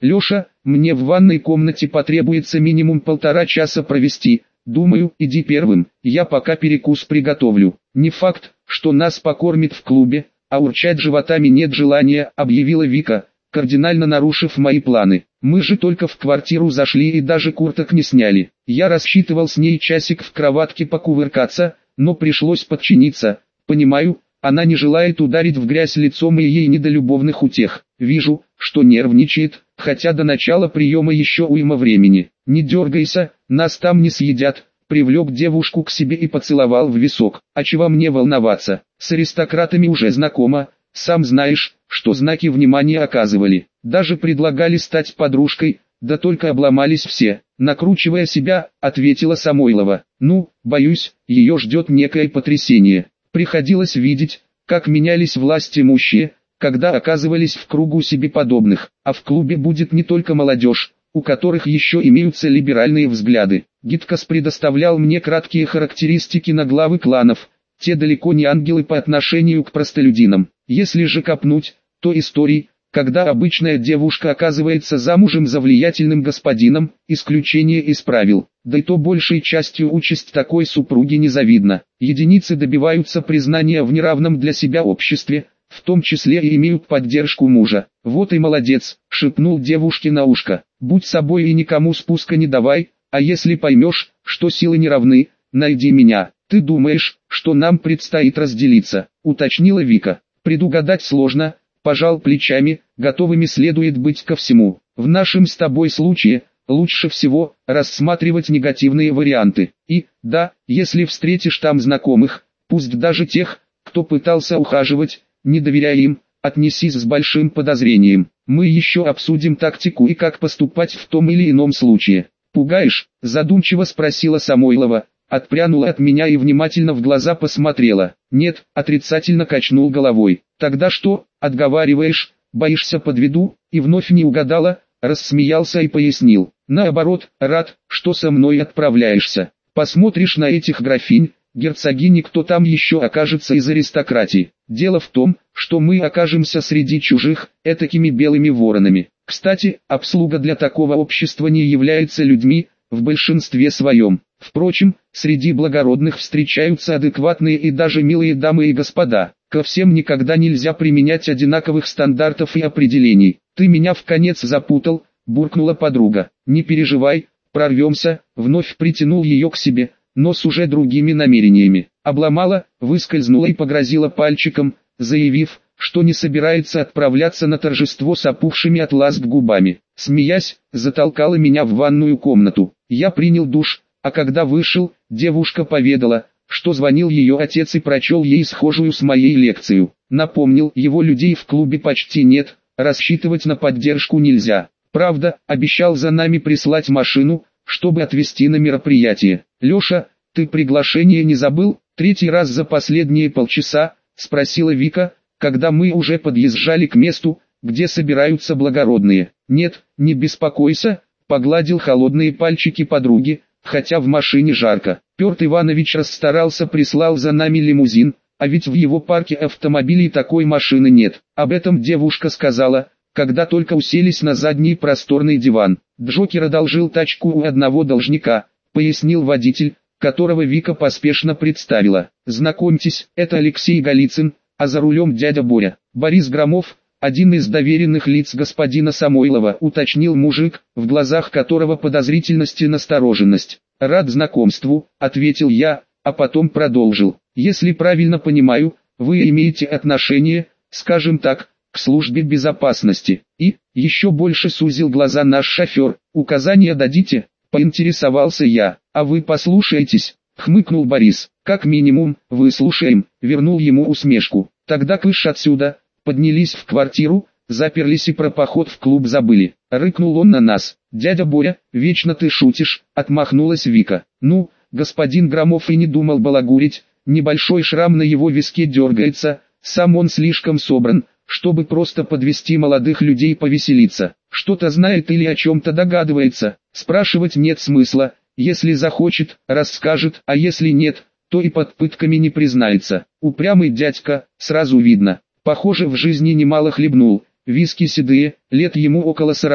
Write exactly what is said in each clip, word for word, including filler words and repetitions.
Леша, мне в ванной комнате потребуется минимум полтора часа провести. Думаю, иди первым, я пока перекус приготовлю. Не факт, что нас покормит в клубе, а урчать животами нет желания, объявила Вика, кардинально нарушив мои планы. Мы же только в квартиру зашли и даже курток не сняли. Я рассчитывал с ней часик в кроватке покувыркаться, но пришлось подчиниться. Понимаю, она не желает ударить в грязь лицом и ей не до любовных утех. Вижу, что нервничает, хотя до начала приема еще уйма времени. Не дергайся, нас там не съедят. Привлек девушку к себе и поцеловал в висок. А чего мне волноваться, с аристократами уже знакома, сам знаешь, что знаки внимания оказывали. Даже предлагали стать подружкой, да только обломались все. Накручивая себя, ответила Самойлова. Ну, боюсь, ее ждет некое потрясение. Приходилось видеть, как менялись власть имущие, когда оказывались в кругу себе подобных. А в клубе будет не только молодежь, у которых еще имеются либеральные взгляды. Гиткас предоставлял мне краткие характеристики на главы кланов. Те далеко не ангелы по отношению к простолюдинам. Если же копнуть, то истории, когда обычная девушка оказывается замужем за влиятельным господином, исключение из правил. Да и то большей частью участь такой супруги незавидна. Единицы добиваются признания в неравном для себя обществе, в том числе и имеют поддержку мужа. Вот и молодец, шепнул девушке на ушко. Будь собой и никому спуска не давай, а если поймешь, что силы не равны, найди меня. Ты думаешь, что нам предстоит разделиться, уточнила Вика. Предугадать сложно, пожал плечами, готовыми следует быть ко всему. В нашем с тобой случае, лучше всего, рассматривать негативные варианты. И, да, если встретишь там знакомых, пусть даже тех, кто пытался ухаживать, не доверяй им, отнесись с большим подозрением. Мы еще обсудим тактику и как поступать в том или ином случае. Пугаешь? Задумчиво спросила Самойлова, отпрянула от меня и внимательно в глаза посмотрела. Нет, отрицательно качнул головой. Тогда что, отговариваешь, боишься подведу? И вновь не угадала, рассмеялся и пояснил. Наоборот, рад, что со мной отправляешься. Посмотришь на этих графинь, герцогини, кто там еще окажется из аристократии. Дело в том, что мы окажемся среди чужих, этакими белыми воронами. Кстати, обслуга для такого общества не является людьми, в большинстве своем. Впрочем, среди благородных встречаются адекватные и даже милые дамы и господа. Ко всем никогда нельзя применять одинаковых стандартов и определений. Ты меня в конец запутал, буркнула подруга. Не переживай, прорвемся, вновь притянул ее к себе, но с уже другими намерениями. Обломала, выскользнула и погрозила пальчиком, заявив, что не собирается отправляться на торжество с опухшими от ласк губами. Смеясь, затолкала меня в ванную комнату. Я принял душ, а когда вышел, девушка поведала, что звонил ее отец и прочел ей схожую с моей лекцию. Напомнил, его людей в клубе почти нет, рассчитывать на поддержку нельзя. Правда, обещал за нами прислать машину, чтобы отвезти на мероприятие. Леша, ты приглашение не забыл? Третий раз за последние полчаса, спросила Вика, когда мы уже подъезжали к месту, где собираются благородные. Нет, не беспокойся, погладил холодные пальчики подруги, хотя в машине жарко. Петр Иванович расстарался, прислал за нами лимузин, а ведь в его парке автомобилей такой машины нет. Об этом девушка сказала, когда только уселись на задний просторный диван. Джокер одолжил тачку у одного должника, пояснил водитель, которого Вика поспешно представила. Знакомьтесь, это Алексей Голицын, а за рулем дядя Боря. Борис Громов, один из доверенных лиц господина Самойлова, уточнил мужик, в глазах которого подозрительность и настороженность. Рад знакомству, ответил я, а потом продолжил. Если правильно понимаю, вы имеете отношение, скажем так, к службе безопасности. И, еще больше сузил глаза наш шофер, указания дадите, поинтересовался я. А вы послушаетесь, хмыкнул Борис. Как минимум, выслушаем, вернул ему усмешку. Тогда кыш отсюда. Поднялись в квартиру, заперлись и про поход в клуб забыли. Рыкнул он на нас. Дядя Боря, вечно ты шутишь, отмахнулась Вика. Ну, господин Громов и не думал балагурить, небольшой шрам на его виске дергается, сам он слишком собран, чтобы просто подвести молодых людей повеселиться. Что-то знает или о чем-то догадывается, спрашивать нет смысла, если захочет, расскажет, а если нет, то и под пытками не признается. Упрямый дядька, сразу видно. Похоже, в жизни немало хлебнул, виски седые, лет ему около сорока,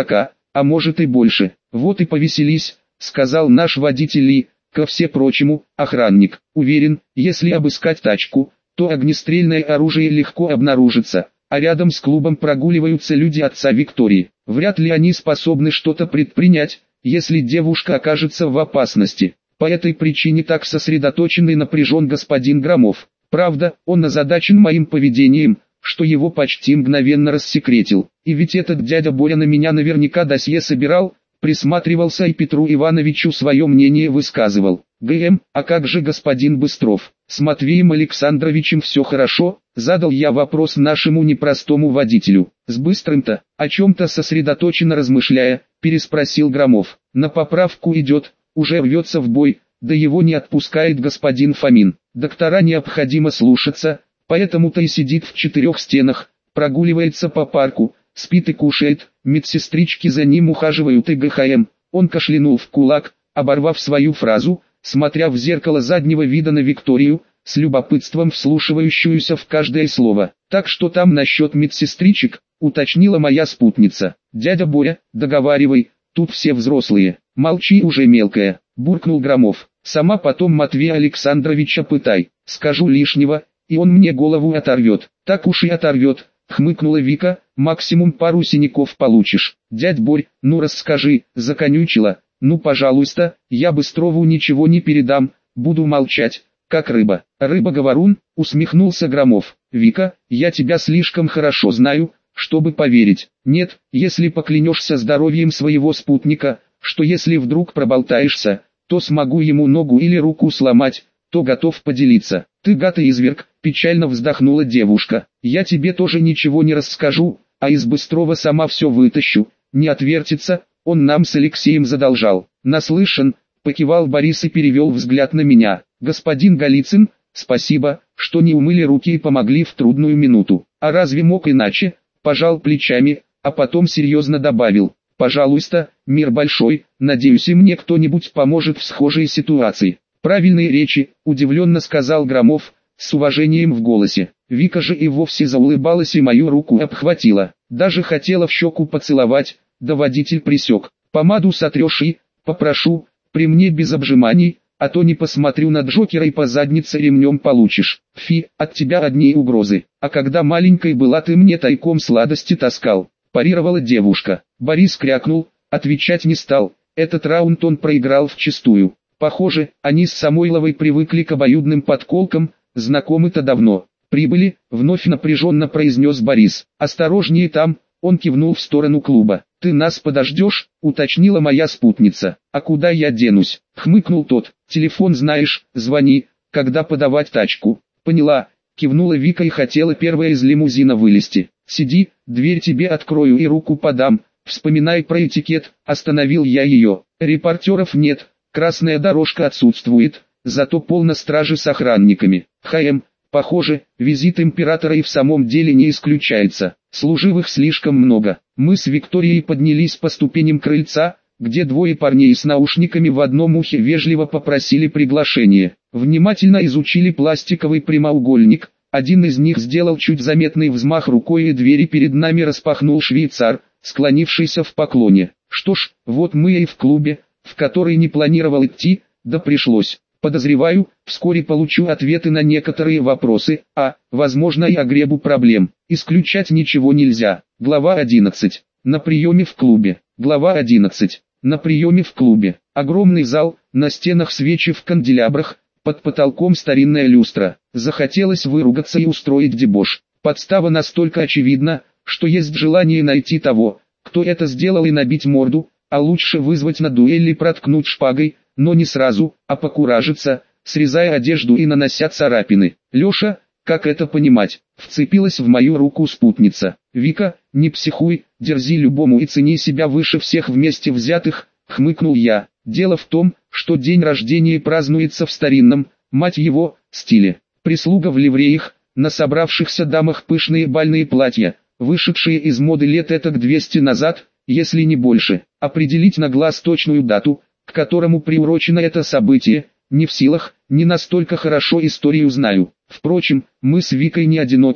а может и больше. Вот и повеселись, сказал наш водитель и, ко всепрочему, охранник. Уверен, если обыскать тачку, то огнестрельное оружие легко обнаружится, а рядом с клубом прогуливаются люди отца Виктории. Вряд ли они способны что-то предпринять, если девушка окажется в опасности. По этой причине так сосредоточен и напряжен господин Громов. Правда, он озадачен моим поведением, что его почти мгновенно рассекретил. И ведь этот дядя Боря на меня наверняка досье собирал, присматривался и Петру Ивановичу свое мнение высказывал. ГМ, а как же господин Быстров? С Матвеем Александровичем все хорошо? Задал я вопрос нашему непростому водителю. С Быстрым-то, о чем-то сосредоточенно размышляя, переспросил Громов. На поправку идет, уже рвется в бой, да его не отпускает господин Фомин. Доктора необходимо слушаться, поэтому-то и сидит в четырех стенах, прогуливается по парку, спит и кушает, медсестрички за ним ухаживают и ГХМ. Он кашлянул в кулак, оборвав свою фразу, смотря в зеркало заднего вида на Викторию, с любопытством вслушивающуюся в каждое слово. Так что там насчет медсестричек, уточнила моя спутница. Дядя Боря, договаривай, тут все взрослые. Молчи уже, мелкая, буркнул Громов. Сама потом Матвея Александровича пытай, скажу лишнего, и он мне голову оторвет. Так уж и оторвет, хмыкнула Вика, максимум пару синяков получишь. Дядь Борь, ну расскажи, законючила. Ну пожалуйста, я Быстрову ничего не передам, буду молчать, как рыба. Рыба-говорун, усмехнулся Громов. Вика, я тебя слишком хорошо знаю, чтобы поверить. Нет, если поклянешься здоровьем своего спутника, что если вдруг проболтаешься, то смогу ему ногу или руку сломать, то готов поделиться. Ты гад и изверг, печально вздохнула девушка. Я тебе тоже ничего не расскажу, а из Быстрова сама все вытащу, не отвертится, он нам с Алексеем задолжал. Наслышан, покивал Борис и перевел взгляд на меня. Господин Голицын, спасибо, что не умыли руки и помогли в трудную минуту. А разве мог иначе? Пожал плечами, а потом серьезно добавил. Пожалуйста, мир большой, надеюсь и мне кто-нибудь поможет в схожей ситуации. Правильные речи, удивленно сказал Громов, с уважением в голосе. Вика же и вовсе заулыбалась и мою руку обхватила. Даже хотела в щеку поцеловать, да водитель присек. Помаду сотрешь и, попрошу, при мне без обжиманий, а то не посмотрю на Джокера и по заднице ремнем получишь. Фи, от тебя одни угрозы. А когда маленькой была, ты мне тайком сладости таскал. Парировала девушка. Борис крякнул, отвечать не стал. Этот раунд он проиграл вчистую. Похоже, они с Самойловой привыкли к обоюдным подколкам, знакомы-то давно. Прибыли, вновь напряженно произнес Борис. Осторожнее там, он кивнул в сторону клуба. Ты нас подождешь, уточнила моя спутница. А куда я денусь? Хмыкнул тот. Телефон знаешь, звони, когда подавать тачку. Поняла, кивнула Вика и хотела первая из лимузина вылезти. Сиди, дверь тебе открою и руку подам. Вспоминай про этикет, остановил я ее. Репортеров нет, красная дорожка отсутствует, зато полно стражи с охранниками. ХМ, похоже, визит императора и в самом деле не исключается. Служивых слишком много. Мы с Викторией поднялись по ступеням крыльца, где двое парней с наушниками в одном ухе вежливо попросили приглашение. Внимательно изучили пластиковый прямоугольник. Один из них сделал чуть заметный взмах рукой, и двери перед нами распахнул швейцар, склонившийся в поклоне. Что ж, вот мы и в клубе, в который не планировал идти, да пришлось. Подозреваю, вскоре получу ответы на некоторые вопросы, а, возможно, и огребу проблем. Исключать ничего нельзя. Глава одиннадцать. На приеме в клубе. Глава одиннадцать. На приеме в клубе. Огромный зал, на стенах свечи в канделябрах, под потолком старинная люстра. Захотелось выругаться и устроить дебош. Подстава настолько очевидна, что есть желание найти того, кто это сделал, и набить морду, а лучше вызвать на дуэль и проткнуть шпагой, но не сразу, а покуражиться, срезая одежду и нанося царапины. Леша, как это понимать? Вцепилась в мою руку спутница. Вика, не психуй, дерзи любому и цени себя выше всех вместе взятых, хмыкнул я. Дело в том, что день рождения празднуется в старинном, мать его, стиле. Прислуга в ливреях, на собравшихся дамах пышные бальные платья, вышедшие из моды лет этак двести назад, если не больше. Определить на глаз точную дату, к которому приурочено это событие, не в силах, не настолько хорошо историю знаю. Впрочем, мы с Викой не одиноки,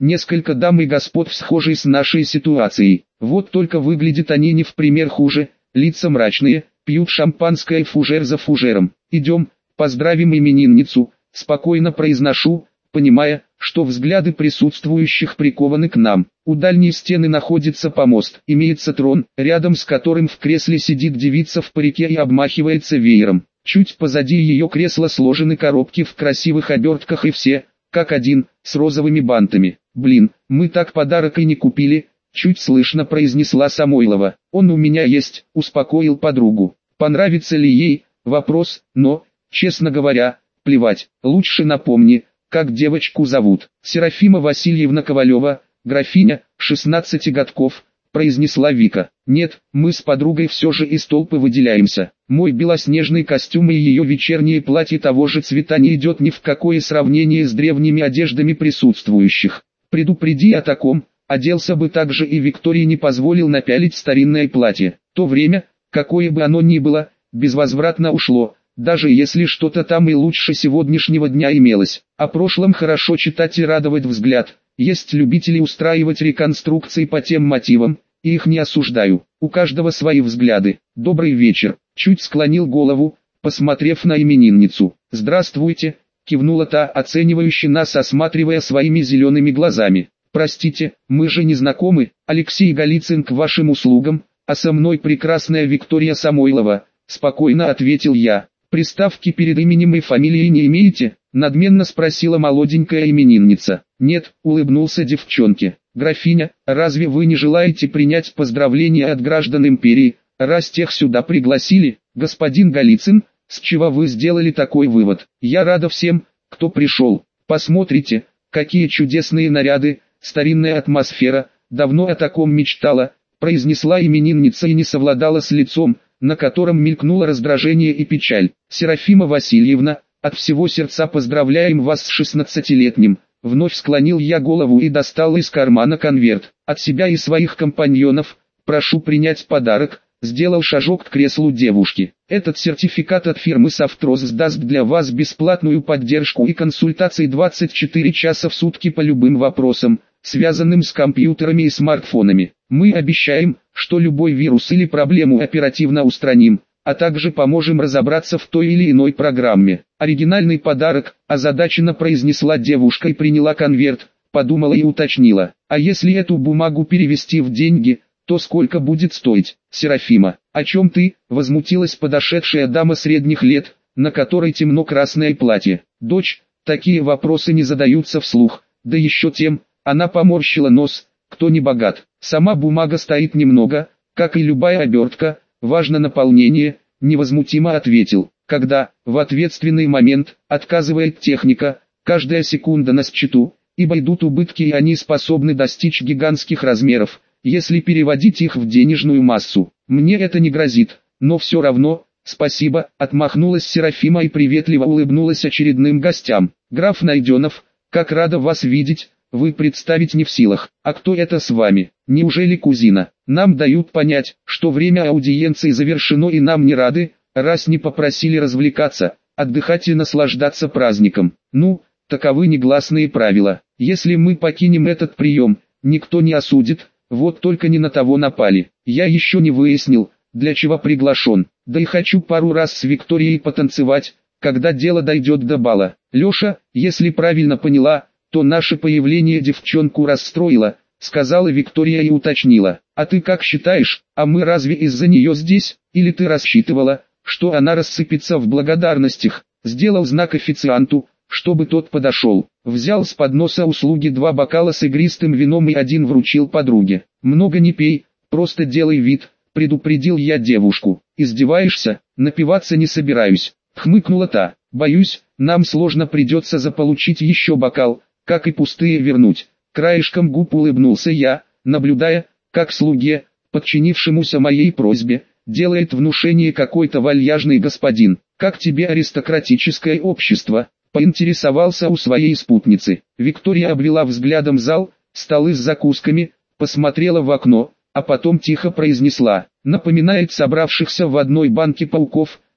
несколько дам и господ в схожей с нашей ситуацией. Вот только выглядят они не в пример хуже, лица мрачные, пьют шампанское фужер за фужером. Идем, поздравим именинницу, спокойно произношу, понимая, что взгляды присутствующих прикованы к нам. У дальней стены находится помост, имеется трон, рядом с которым в кресле сидит девица в парике и обмахивается веером. Чуть позади ее кресла сложены коробки в красивых обертках и все, как один, с розовыми бантами. «Блин, мы так подарок и не купили», — чуть слышно произнесла Самойлова. «Он у меня есть», — успокоил подругу. Понравится ли ей, вопрос, но, честно говоря, плевать. Лучше напомни, как девочку зовут. Серафима Васильевна Ковалева, графиня, шестнадцати годков, произнесла Вика. Нет, мы с подругой все же из толпы выделяемся. Мой белоснежный костюм и ее вечернее платье того же цвета не идет ни в какое сравнение с древними одеждами присутствующих. Предупреди о таком, оделся бы так же и Виктории не позволил напялить старинное платье. То время, какое бы оно ни было, безвозвратно ушло, даже если что-то там и лучше сегодняшнего дня имелось. О прошлом хорошо читать и радовать взгляд. Есть любители устраивать реконструкции по тем мотивам, и их не осуждаю. У каждого свои взгляды. Добрый вечер. Чуть склонил голову, посмотрев на именинницу. Здравствуйте, кивнула та, оценивающе нас осматривая своими зелеными глазами. Простите, мы же не знакомы. Алексей Голицын к вашим услугам, а со мной прекрасная Виктория Самойлова, спокойно ответил я. Приставки перед именем и фамилией не имеете? Надменно спросила молоденькая именинница. Нет, улыбнулся девчонке. Графиня, разве вы не желаете принять поздравления от граждан империи, раз тех сюда пригласили? Господин Голицын, с чего вы сделали такой вывод? Я рада всем, кто пришел. Посмотрите, какие чудесные наряды, старинная атмосфера, давно о таком мечтала, произнесла именинница и не совладала с лицом, на котором мелькнуло раздражение и печаль. Серафима Васильевна, от всего сердца поздравляем вас с шестнадцатилетним. Вновь склонил я голову и достал из кармана конверт. От себя и своих компаньонов, прошу принять подарок, сделал шажок к креслу девушки. Этот сертификат от фирмы Софтрос даст для вас бесплатную поддержку и консультации двадцать четыре часа в сутки по любым вопросам, связанным с компьютерами и смартфонами. Мы обещаем, что любой вирус или проблему оперативно устраним, а также поможем разобраться в той или иной программе. Оригинальный подарок, озадаченно произнесла девушка и приняла конверт, подумала и уточнила. А если эту бумагу перевести в деньги, то сколько будет стоить? Серафима, о чем ты? Возмутилась подошедшая дама средних лет, на которой темно-красное платье. Дочь, такие вопросы не задаются вслух, да еще тем, она поморщила нос, кто не богат. Сама бумага стоит немного, как и любая обертка, важно наполнение, невозмутимо ответил. Когда, в ответственный момент, отказывает техника, каждая секунда на счету, ибо идут убытки и они способны достичь гигантских размеров, если переводить их в денежную массу. Мне это не грозит, но все равно, спасибо, отмахнулась Серафима и приветливо улыбнулась очередным гостям. Граф Найденов, как рада вас видеть. Вы представить не в силах. А кто это с вами? Неужели кузина? Нам дают понять, что время аудиенции завершено и нам не рады, раз не попросили развлекаться, отдыхать и наслаждаться праздником. Ну, таковы негласные правила. Если мы покинем этот прием, никто не осудит, вот только не на того напали. Я еще не выяснил, для чего приглашен. Да и хочу пару раз с Викторией потанцевать, когда дело дойдет до бала. Леша, если правильно поняла, то наше появление девчонку расстроило, сказала Виктория и уточнила. А ты как считаешь, а мы разве из-за нее здесь, или ты рассчитывала, что она рассыпется в благодарностях? Сделал знак официанту, чтобы тот подошел. Взял с подноса услуги два бокала с игристым вином и один вручил подруге. Много не пей, просто делай вид, предупредил я девушку. Издеваешься? Напиваться не собираюсь, хмыкнула та. Боюсь, нам сложно придется заполучить еще бокал, как и пустые вернуть. Краешком губ улыбнулся я, наблюдая, как слуге, подчинившемуся моей просьбе, делает внушение какой-то вальяжный господин. Как тебе аристократическое общество? Поинтересовался у своей спутницы. Виктория обвела взглядом зал, столы с закусками, посмотрела в окно, а потом тихо произнесла. Напоминает собравшихся в одной банке пауков,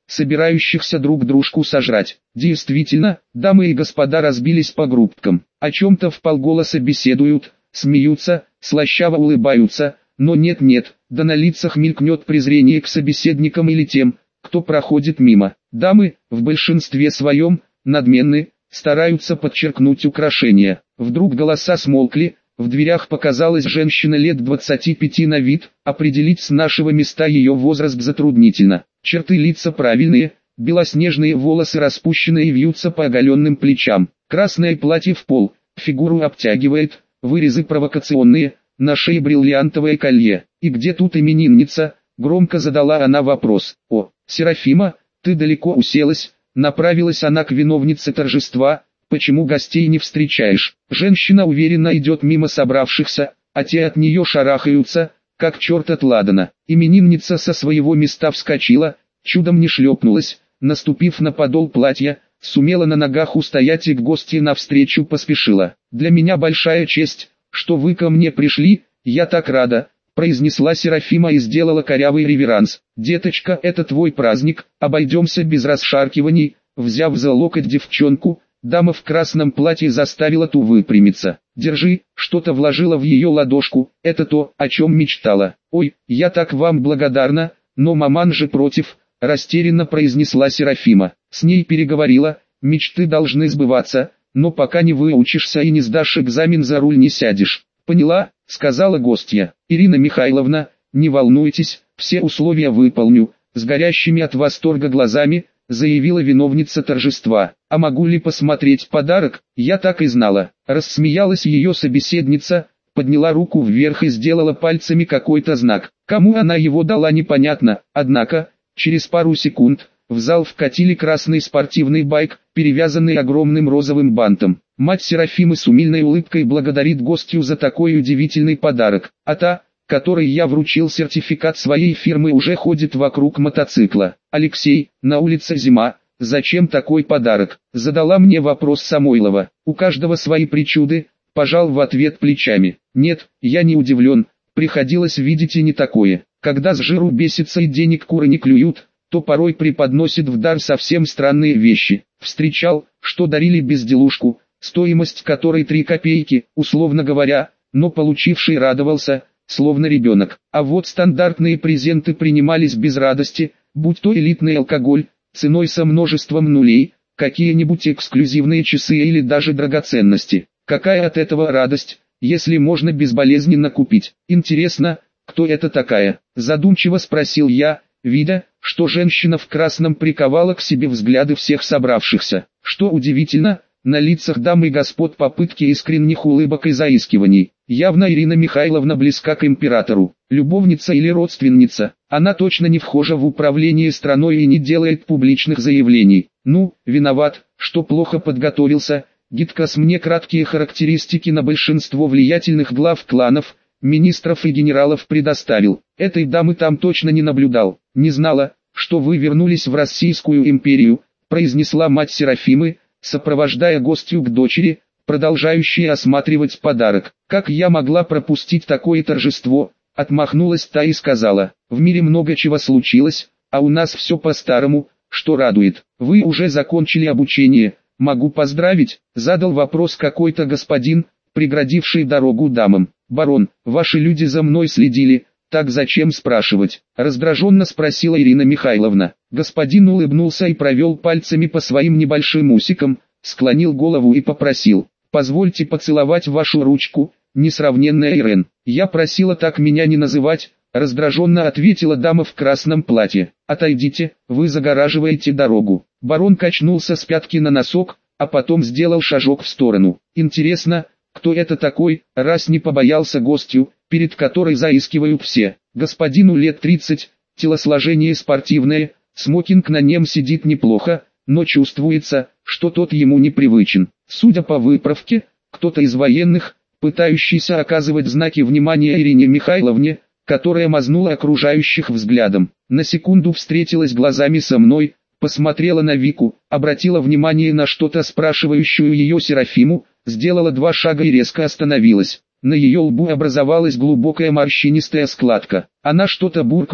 собирающихся друг дружку сожрать. Действительно, дамы и господа разбились по группкам, о чем-то вполголоса беседуют, смеются, слащаво улыбаются, но нет-нет, да на лицах мелькнет презрение к собеседникам или тем, кто проходит мимо. Дамы, в большинстве своем, надменны, стараются подчеркнуть украшения. Вдруг голоса смолкли, в дверях показалась женщина лет двадцати пяти на вид, определить с нашего места ее возраст затруднительно. Черты лица правильные, белоснежные волосы распущенные вьются по оголенным плечам. Красное платье в пол, фигуру обтягивает, вырезы провокационные, на шее бриллиантовое колье. И где тут именинница? Громко задала она вопрос. О, Серафима, ты далеко уселась? Направилась она к виновнице торжества. Почему гостей не встречаешь? Женщина уверенно идет мимо собравшихся, а те от нее шарахаются, как черт от ладана. Именинница со своего места вскочила, чудом не шлепнулась, наступив на подол платья, сумела на ногах устоять и к гостье навстречу поспешила. «Для меня большая честь, что вы ко мне пришли, я так рада», произнесла Серафима и сделала корявый реверанс. «Деточка, это твой праздник, обойдемся без расшаркиваний». Взяв за локоть девчонку, дама в красном платье заставила ту выпрямиться. «Держи», что-то вложила в ее ладошку, это то, о чем мечтала. «Ой, я так вам благодарна, но маман же против», растерянно произнесла Серафима. «С ней переговорила, мечты должны сбываться, но пока не выучишься и не сдашь экзамен, за руль не сядешь». «Поняла», сказала гостья. «Ирина Михайловна, не волнуйтесь, все условия выполню», с горящими от восторга глазами, заявила виновница торжества. «А могу ли посмотреть подарок?» «Я так и знала», рассмеялась ее собеседница, подняла руку вверх и сделала пальцами какой-то знак. Кому она его дала, непонятно, однако, через пару секунд, в зал вкатили красный спортивный байк, перевязанный огромным розовым бантом. Мать Серафимы с умильной улыбкой благодарит гостью за такой удивительный подарок, а та, которой я вручил сертификат своей фирмы, уже ходит вокруг мотоцикла. «Алексей, на улице зима, зачем такой подарок?» Задала мне вопрос Самойлова. «У каждого свои причуды», пожал в ответ плечами. «Нет, я не удивлен, приходилось видеть и не такое. Когда с жиру бесится и денег куры не клюют, то порой преподносит в дар совсем странные вещи. Встречал, что дарили безделушку, стоимость которой три копейки, условно говоря, но получивший радовался, словно ребенок. А вот стандартные презенты принимались без радости, будь то элитный алкоголь, ценой со множеством нулей, какие-нибудь эксклюзивные часы или даже драгоценности. Какая от этого радость, если можно безболезненно купить? Интересно, кто это такая? Задумчиво спросил я, видя, что женщина в красном приковала к себе взгляды всех собравшихся. Что удивительно, на лицах дам и господ попытки искренних улыбок и заискиваний. Явно Ирина Михайловна близка к императору. Любовница или родственница, она точно не вхожа в управление страной и не делает публичных заявлений. Ну, виноват, что плохо подготовился. Гидкас мне краткие характеристики на большинство влиятельных глав кланов, министров и генералов предоставил. Этой дамы там точно не наблюдал. «Не знала, что вы вернулись в Российскую империю», произнесла мать Серафимы, сопровождая гостью к дочери, продолжающей осматривать подарок. «Как я могла пропустить такое торжество?» Отмахнулась та и сказала: «В мире много чего случилось, а у нас все по-старому, что радует. Вы уже закончили обучение, могу поздравить?» Задал вопрос какой-то господин, преградивший дорогу дамам. «Барон, ваши люди за мной следили, так зачем спрашивать?» Раздраженно спросила Ирина Михайловна. Господин улыбнулся и провел пальцами по своим небольшим усикам, склонил голову и попросил: «Позвольте поцеловать вашу ручку, несравненная Ирен». «Я просила так меня не называть», раздраженно ответила дама в красном платье. «Отойдите, вы загораживаете дорогу». Барон качнулся с пятки на носок, а потом сделал шажок в сторону. «Интересно, кто это такой, раз не побоялся гостью, перед которой заискивают все?» Господину лет тридцать, телосложение спортивное, смокинг на нем сидит неплохо, но чувствуется, что тот ему непривычен. Судя по выправке, кто-то из военных, пытающийся оказывать знаки внимания Ирине Михайловне, которая мазнула окружающих взглядом. На секунду встретилась глазами со мной, посмотрела на Вику, обратила внимание на что-то спрашивающую ее Серафиму, сделала два шага и резко остановилась. На ее лбу образовалась глубокая морщинистая складка. Она что-то буркнула,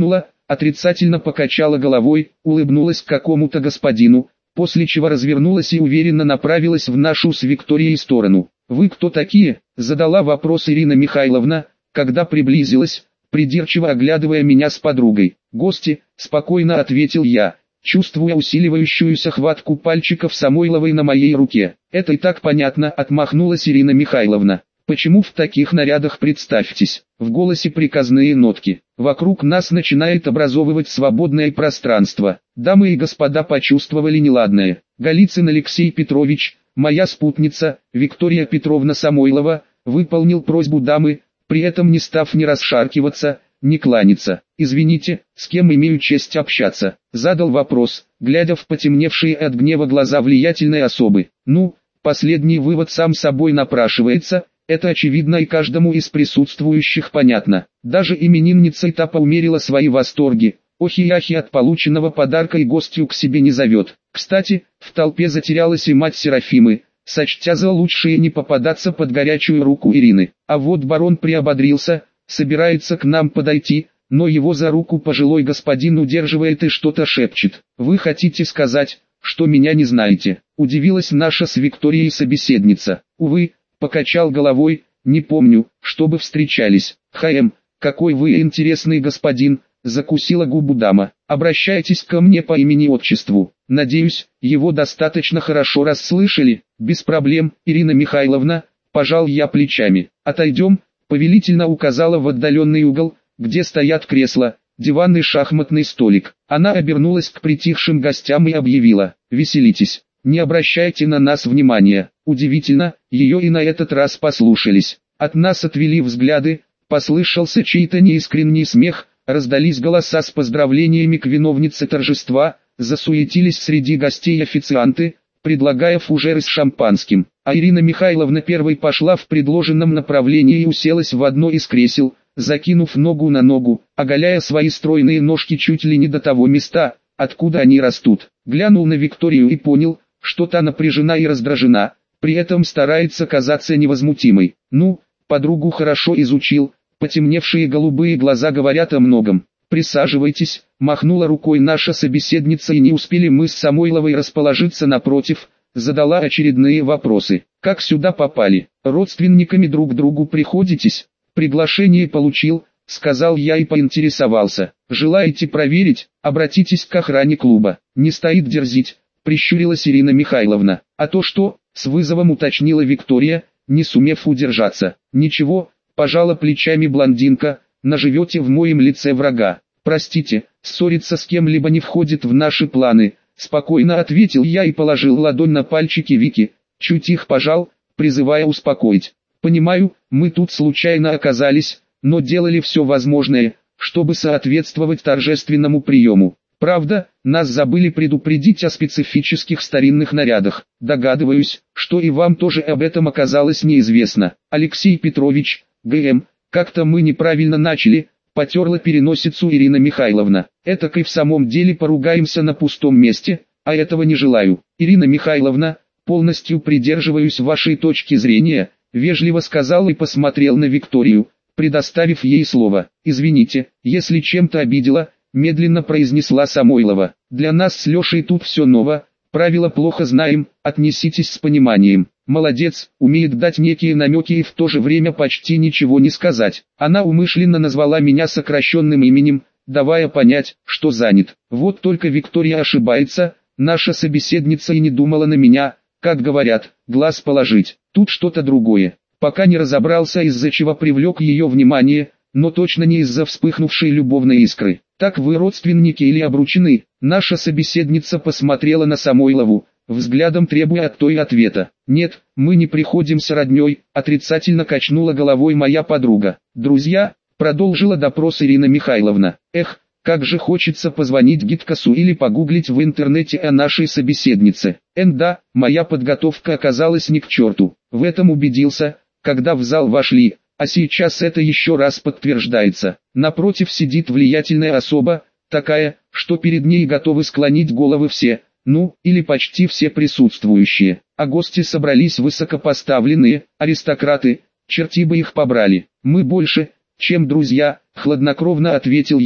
отрицательно покачала головой, улыбнулась какому-то господину, после чего развернулась и уверенно направилась в нашу с Викторией сторону. «Вы кто такие?» – задала вопрос Ирина Михайловна, когда приблизилась, придирчиво оглядывая меня с подругой. «Гости», – спокойно ответил я, чувствуя усиливающуюся хватку пальчиков Самойловой на моей руке. «Это и так понятно», – отмахнулась Ирина Михайловна. «Почему в таких нарядах, представьтесь?» В голосе приказные нотки. Вокруг нас начинает образовывать свободное пространство. Дамы и господа почувствовали неладное. Голицын Алексей Петрович, моя спутница, Виктория Петровна Самойлова, выполнил просьбу дамы, при этом не став ни расшаркиваться, ни кланяться. «Извините, с кем имею честь общаться?» Задал вопрос, глядя в потемневшие от гнева глаза влиятельной особы. «Ну, последний вывод сам собой напрашивается». Это очевидно и каждому из присутствующих понятно. Даже именинница этапа умерила свои восторги. Охи-ахи от полученного подарка и гостью к себе не зовет. Кстати, в толпе затерялась и мать Серафимы, сочтя за лучшее не попадаться под горячую руку Ирины. А вот барон приободрился, собирается к нам подойти, но его за руку пожилой господин удерживает и что-то шепчет. «Вы хотите сказать, что меня не знаете?» Удивилась наша с Викторией собеседница. «Увы», покачал головой, «не помню, чтобы встречались». «Хм, какой вы интересный господин», закусила губу дама. «Обращайтесь ко мне по имени-отчеству. Надеюсь, его достаточно хорошо расслышали». «Без проблем, Ирина Михайловна», пожал я плечами. «Отойдем», повелительно указала в отдаленный угол, где стоят кресла, диван и шахматный столик. Она обернулась к притихшим гостям и объявила: «Веселитесь. Не обращайте на нас внимания». Удивительно, ее и на этот раз послушались. От нас отвели взгляды, послышался чей-то неискренний смех, раздались голоса с поздравлениями к виновнице торжества, засуетились среди гостей официанты, предлагая фужеры с шампанским. А Ирина Михайловна первой пошла в предложенном направлении и уселась в одно из кресел, закинув ногу на ногу, оголяя свои стройные ножки чуть ли не до того места, откуда они растут. Глянул на Викторию и понял, что та напряжена и раздражена, при этом старается казаться невозмутимой. «Ну, подругу хорошо изучил, потемневшие голубые глаза говорят о многом. Присаживайтесь», махнула рукой наша собеседница, и не успели мы с Самойловой расположиться напротив, задала очередные вопросы. «Как сюда попали? Родственниками друг другу приходитесь?» «Приглашение получил», сказал я и поинтересовался. «Желаете проверить? Обратитесь к охране клуба». «Не стоит дерзить», прищурилась Ирина Михайловна. «А то что?» с вызовом уточнила Виктория, не сумев удержаться. «Ничего», пожала плечами блондинка, «наживете в моем лице врага». «Простите, ссориться с кем-либо не входит в наши планы», спокойно ответил я и положил ладонь на пальчики Вики, чуть их пожал, призывая успокоить. «Понимаю, мы тут случайно оказались, но делали все возможное, чтобы соответствовать торжественному приему. Правда, нас забыли предупредить о специфических старинных нарядах. Догадываюсь, что и вам тоже об этом оказалось неизвестно. Алексей Петрович, ГМ, как-то мы неправильно начали», потерла переносицу Ирина Михайловна. «Этак и в самом деле поругаемся на пустом месте, а этого не желаю. Ирина Михайловна, полностью придерживаюсь вашей точки зрения», вежливо сказал и посмотрел на Викторию, предоставив ей слово. «Извините, если чем-то обидела», медленно произнесла Самойлова. «Для нас с Лешей тут все ново, правила плохо знаем, отнеситесь с пониманием». «Молодец, умеет дать некие намеки и в то же время почти ничего не сказать». Она умышленно назвала меня сокращенным именем, давая понять, что занят. Вот только Виктория ошибается, наша собеседница и не думала на меня, как говорят, глаз положить. Тут что-то другое. Пока не разобрался, из-за чего привлек ее внимание, но точно не из-за вспыхнувшей любовной искры. «Так вы родственники или обручены?» Наша собеседница посмотрела на Самойлову, взглядом требуя от той ответа. «Нет, мы не приходимся родней», отрицательно качнула головой моя подруга. «Друзья», продолжила допрос Ирина Михайловна. «Эх, как же хочется позвонить Гиткасу или погуглить в интернете о нашей собеседнице. Эн да, моя подготовка оказалась ни к черту. В этом убедился, когда в зал вошли, а сейчас это еще раз подтверждается. Напротив сидит влиятельная особа, такая, что перед ней готовы склонить головы все, ну, или почти все присутствующие. А гости собрались высокопоставленные, аристократы, черти бы их побрали. «Мы больше, чем друзья», хладнокровно ответил я,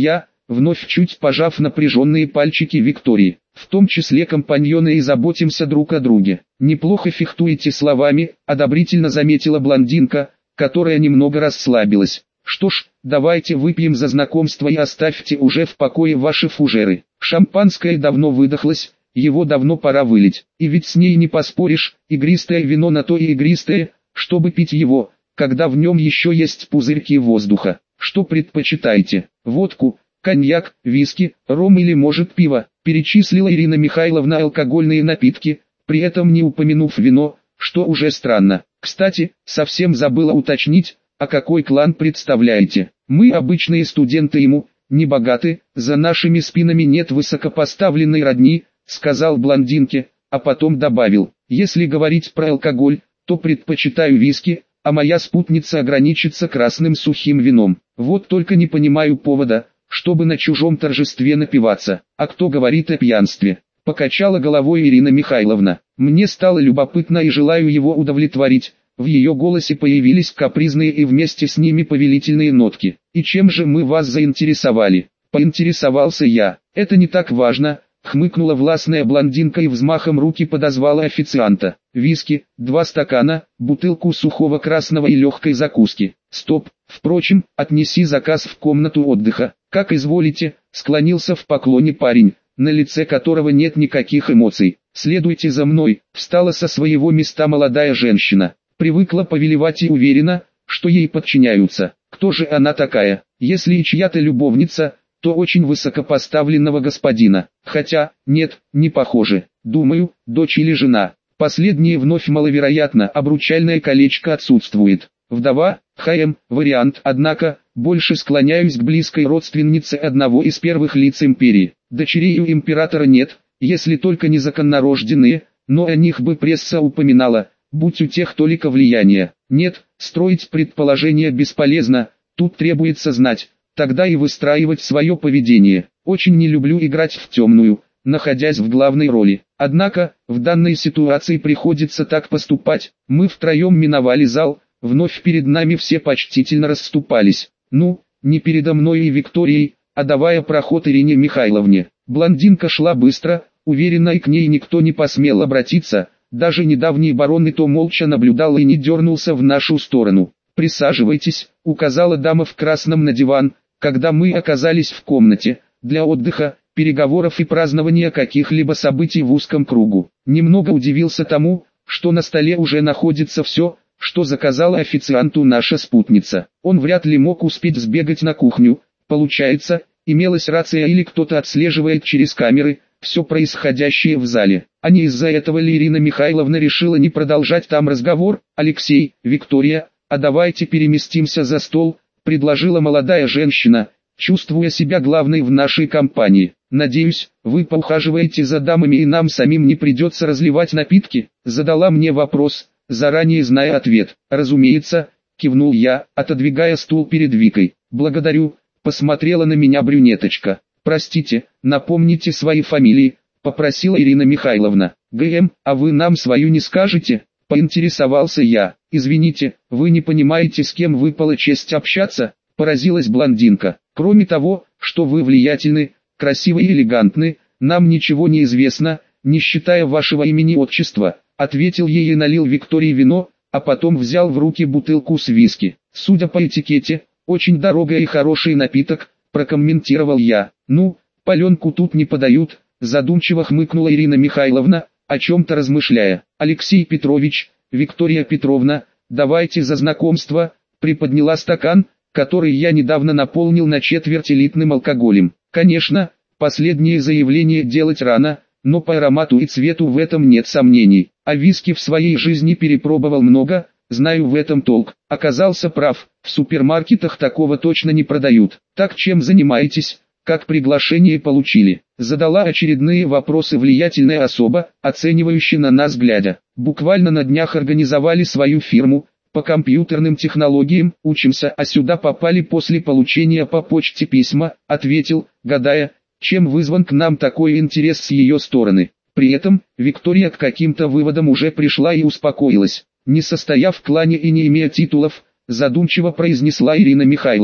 вновь чуть пожав напряженные пальчики Виктории. В том числе компаньоны и заботимся друг о друге. Неплохо фехтуете словами, одобрительно заметила блондинка, которая немного расслабилась. Что ж, давайте выпьем за знакомство и оставьте уже в покое ваши фужеры. Шампанское давно выдохлось, его давно пора вылить. И ведь с ней не поспоришь, игристое вино на то и игристое, чтобы пить его, когда в нем еще есть пузырьки воздуха. Что предпочитаете, водку, коньяк, виски, ром или может пиво? Перечислила Ирина Михайловна алкогольные напитки, при этом не упомянув вино, что уже странно. Кстати, совсем забыла уточнить, а какой клан представляете? Мы обычные студенты ему, не богаты, за нашими спинами нет высокопоставленной родни, сказал блондинке, а потом добавил, если говорить про алкоголь, то предпочитаю виски, а моя спутница ограничится красным сухим вином. Вот только не понимаю повода, чтобы на чужом торжестве напиваться. А кто говорит о пьянстве? Покачала головой Ирина Михайловна. Мне стало любопытно и желаю его удовлетворить. В ее голосе появились капризные и вместе с ними повелительные нотки. И чем же мы вас заинтересовали? Поинтересовался я. Это не так важно, хмыкнула властная блондинка и взмахом руки подозвала официанта. Виски, два стакана, бутылку сухого красного и легкой закуски. Стоп, впрочем, отнеси заказ в комнату отдыха. Как изволите, склонился в поклоне парень, на лице которого нет никаких эмоций. Следуйте за мной, встала со своего места молодая женщина. Привыкла повелевать и уверена, что ей подчиняются. Кто же она такая? Если и чья-то любовница, то очень высокопоставленного господина. Хотя, нет, не похоже. Думаю, дочь или жена. Последнее вновь маловероятно, обручальное колечко отсутствует. Вдова, ХМ, вариант, однако, больше склоняюсь к близкой родственнице одного из первых лиц империи. Дочерей у императора нет, если только незаконнорожденные, но о них бы пресса упоминала, будь у тех толика влияния. Нет, строить предположения бесполезно, тут требуется знать, тогда и выстраивать свое поведение. Очень не люблю играть в темную, находясь в главной роли. Однако, в данной ситуации приходится так поступать. Мы втроем миновали зал, вновь перед нами все почтительно расступались. Ну, не передо мной и Викторией, а давая проход Ирине Михайловне. Блондинка шла быстро, уверенно, и к ней никто не посмел обратиться. Даже недавний барон и то молча наблюдал и не дернулся в нашу сторону. «Присаживайтесь», — указала дама в красном на диван, когда мы оказались в комнате, для отдыха, переговоров и празднования каких-либо событий в узком кругу. Немного удивился тому, что на столе уже находится все, что заказала официанту наша спутница. Он вряд ли мог успеть сбегать на кухню. Получается, имелась рация или кто-то отслеживает через камеры все происходящее в зале. А не из-за этого ли Ирина Михайловна решила не продолжать там разговор? «Алексей, Виктория, а давайте переместимся за стол», — предложила молодая женщина, чувствуя себя главной в нашей компании. «Надеюсь, вы поухаживаете за дамами и нам самим не придется разливать напитки?» Задала мне вопрос, заранее зная ответ. «Разумеется», — кивнул я, отодвигая стул перед Викой. «Благодарю», — посмотрела на меня брюнеточка. «Простите, напомните свои фамилии», — попросила Ирина Михайловна. «ГМ, а вы нам свою не скажете?» — поинтересовался я. «Извините, вы не понимаете, с кем выпала честь общаться?» — поразилась блондинка. «Кроме того, что вы влиятельны, красивы и элегантны, нам ничего не известно, не считая вашего имени-отчества», — ответил ей и налил Виктории вино, а потом взял в руки бутылку с виски. «Судя по этикете, очень дорогой и хороший напиток», — прокомментировал я. «Ну, паленку тут не подают», — задумчиво хмыкнула Ирина Михайловна, о чем-то размышляя. «Алексей Петрович, Виктория Петровна, давайте за знакомство», — приподняла стакан, который я недавно наполнил на четверть элитным алкоголем. Конечно, последнее заявление делать рано, но по аромату и цвету в этом нет сомнений. А виски в своей жизни перепробовал много, знаю в этом толк. Оказался прав, в супермаркетах такого точно не продают. «Так чем занимаетесь, как приглашение получили?» Задала очередные вопросы влиятельная особа, оценивающая на нас глядя. «Буквально на днях организовали свою фирму, по компьютерным технологиям, учимся, а сюда попали после получения по почте письма», ответил, гадая, чем вызван к нам такой интерес с ее стороны. При этом, Виктория к каким-то выводам уже пришла и успокоилась. «Не состояв в клане и не имея титулов», задумчиво произнесла Ирина Михайловна.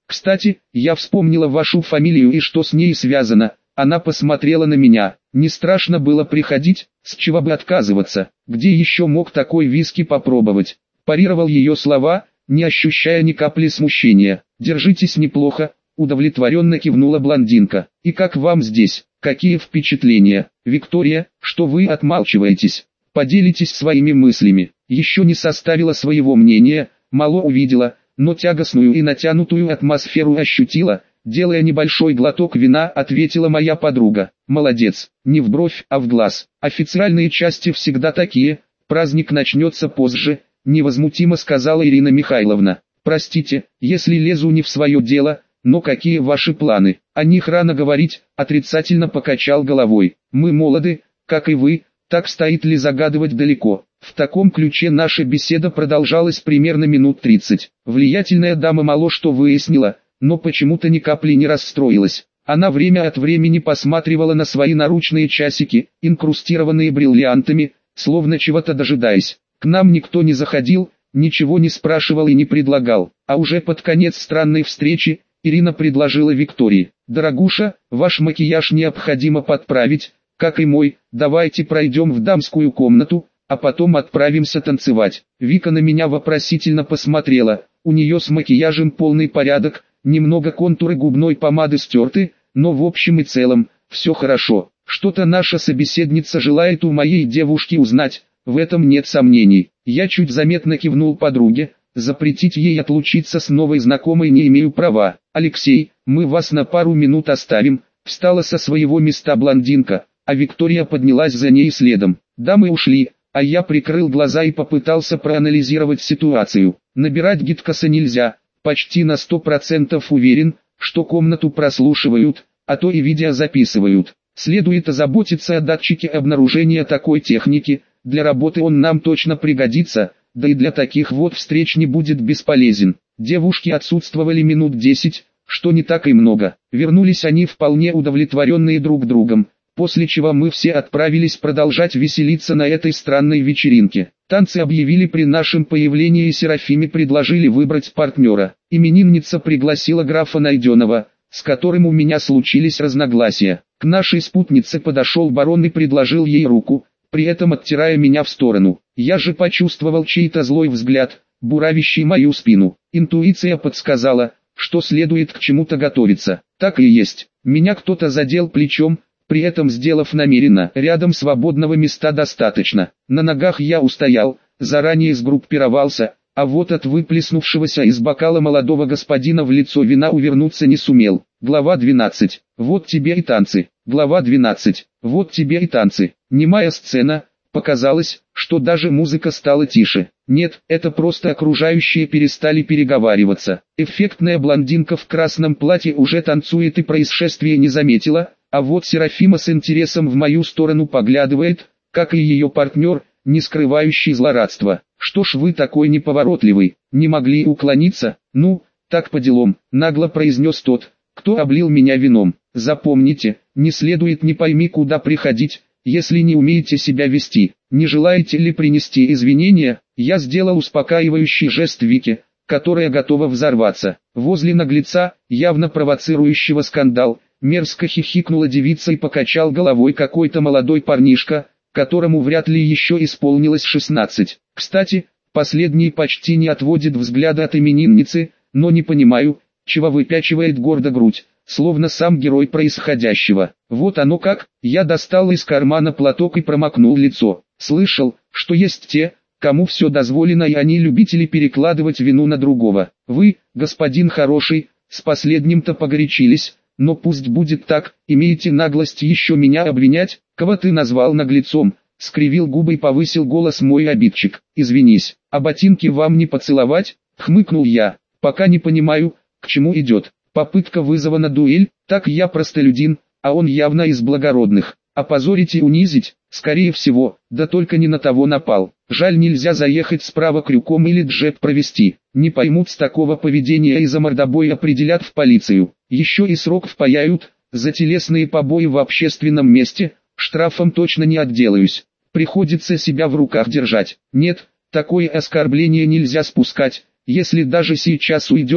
Кстати, я вспомнила вашу фамилию и что с ней связано. Она посмотрела на меня. Не страшно было приходить, с чего бы отказываться. Где еще мог такой виски попробовать? Парировал ее слова, не ощущая ни капли смущения. Держитесь неплохо, удовлетворенно кивнула блондинка. И как вам здесь? Какие впечатления? Виктория, что вы отмалчиваетесь? Поделитесь своими мыслями. Еще не составила своего мнения, мало увидела, но тягостную и натянутую атмосферу ощутила. Делая небольшой глоток вина, ответила моя подруга. Молодец, не в бровь, а в глаз. Официальные части всегда такие, праздник начнется позже, невозмутимо сказала Ирина Михайловна. Простите, если лезу не в свое дело, но какие ваши планы? О них рано говорить, отрицательно покачал головой. Мы молоды, как и вы, так стоит ли загадывать далеко. В таком ключе наша беседа продолжалась примерно минут тридцать. Влиятельная дама мало что выяснила, но почему-то ни капли не расстроилась. Она время от времени посматривала на свои наручные часики, инкрустированные бриллиантами, словно чего-то дожидаясь. К нам никто не заходил, ничего не спрашивал и не предлагал. А уже под конец странной встречи, Ирина предложила Виктории: «Дорогуша, ваш макияж необходимо подправить, как и мой, давайте пройдем в дамскую комнату, а потом отправимся танцевать». Вика на меня вопросительно посмотрела, у нее с макияжем полный порядок, немного контуры губной помады стерты, но в общем и целом, все хорошо. Что-то наша собеседница желает у моей девушки узнать, в этом нет сомнений. Я чуть заметно кивнул подруге, запретить ей отлучиться с новой знакомой не имею права. «Алексей, мы вас на пару минут оставим», встала со своего места блондинка, а Виктория поднялась за ней следом. Дамы ушли, а я прикрыл глаза и попытался проанализировать ситуацию. Набирать гидкоса нельзя, почти на сто процентов уверен, что комнату прослушивают, а то и видео записывают. Следует озаботиться о датчике обнаружения такой техники, для работы он нам точно пригодится, да и для таких вот встреч не будет бесполезен. Девушки отсутствовали минут десять, что не так и много. Вернулись они вполне удовлетворенные друг другом, после чего мы все отправились продолжать веселиться на этой странной вечеринке. Танцы объявили при нашем появлении и Серафиме предложили выбрать партнера. Именинница пригласила графа Найденова, с которым у меня случились разногласия. К нашей спутнице подошел барон и предложил ей руку, при этом оттирая меня в сторону. Я же почувствовал чей-то злой взгляд, буравящий мою спину. Интуиция подсказала, что следует к чему-то готовиться. Так и есть. Меня кто-то задел плечом, при этом сделав намеренно. Рядом свободного места достаточно. На ногах я устоял, заранее сгруппировался, а вот от выплеснувшегося из бокала молодого господина в лицо вина увернуться не сумел. Глава двенадцать. Вот тебе и танцы. Глава двенадцать. Вот тебе и танцы. Немая сцена. Показалось, что даже музыка стала тише. Нет, это просто окружающие перестали переговариваться. Эффектная блондинка в красном платье уже танцует и происшествие не заметила, а вот Серафима с интересом в мою сторону поглядывает, как и ее партнер, не скрывающий злорадства. «Что ж вы такой неповоротливый, не могли уклониться?» «Ну, так по делам», нагло произнес тот, кто облил меня вином. «Запомните, не следует не пойми куда приходить, если не умеете себя вести. Не желаете ли принести извинения?» Я сделал успокаивающий жест Вике, которая готова взорваться. Возле наглеца, явно провоцирующего скандал, мерзко хихикнула девица и покачал головой какой-то молодой парнишка, которому вряд ли еще исполнилось шестнадцать. Кстати, последний почти не отводит взгляда от именинницы, но не понимаю, чего выпячивает гордо грудь, словно сам герой происходящего. Вот оно как. Я достал из кармана платок и промокнул лицо. Слышал, что есть те, кому все дозволено, и они любители перекладывать вину на другого. Вы, господин хороший, с последним-то погорячились, но пусть будет так. Имеете наглость еще меня обвинять? Кого ты назвал наглецом? Скривил губы и повысил голос мой обидчик. Извинись, а ботинки вам не поцеловать? Хмыкнул я. Пока не понимаю, к чему идет. Попытка вызова на дуэль? Так я простолюдин, а он явно из благородных. Опозорить и унизить? Скорее всего, да только не на того напал. Жаль, нельзя заехать справа крюком или джеб провести. Не поймут с такого поведения и за мордобой определят в полицию. Еще и срок впаяют, за телесные побои в общественном месте, штрафом точно не отделаюсь. Приходится себя в руках держать. Нет, такое оскорбление нельзя спускать. Если даже сейчас уйдет,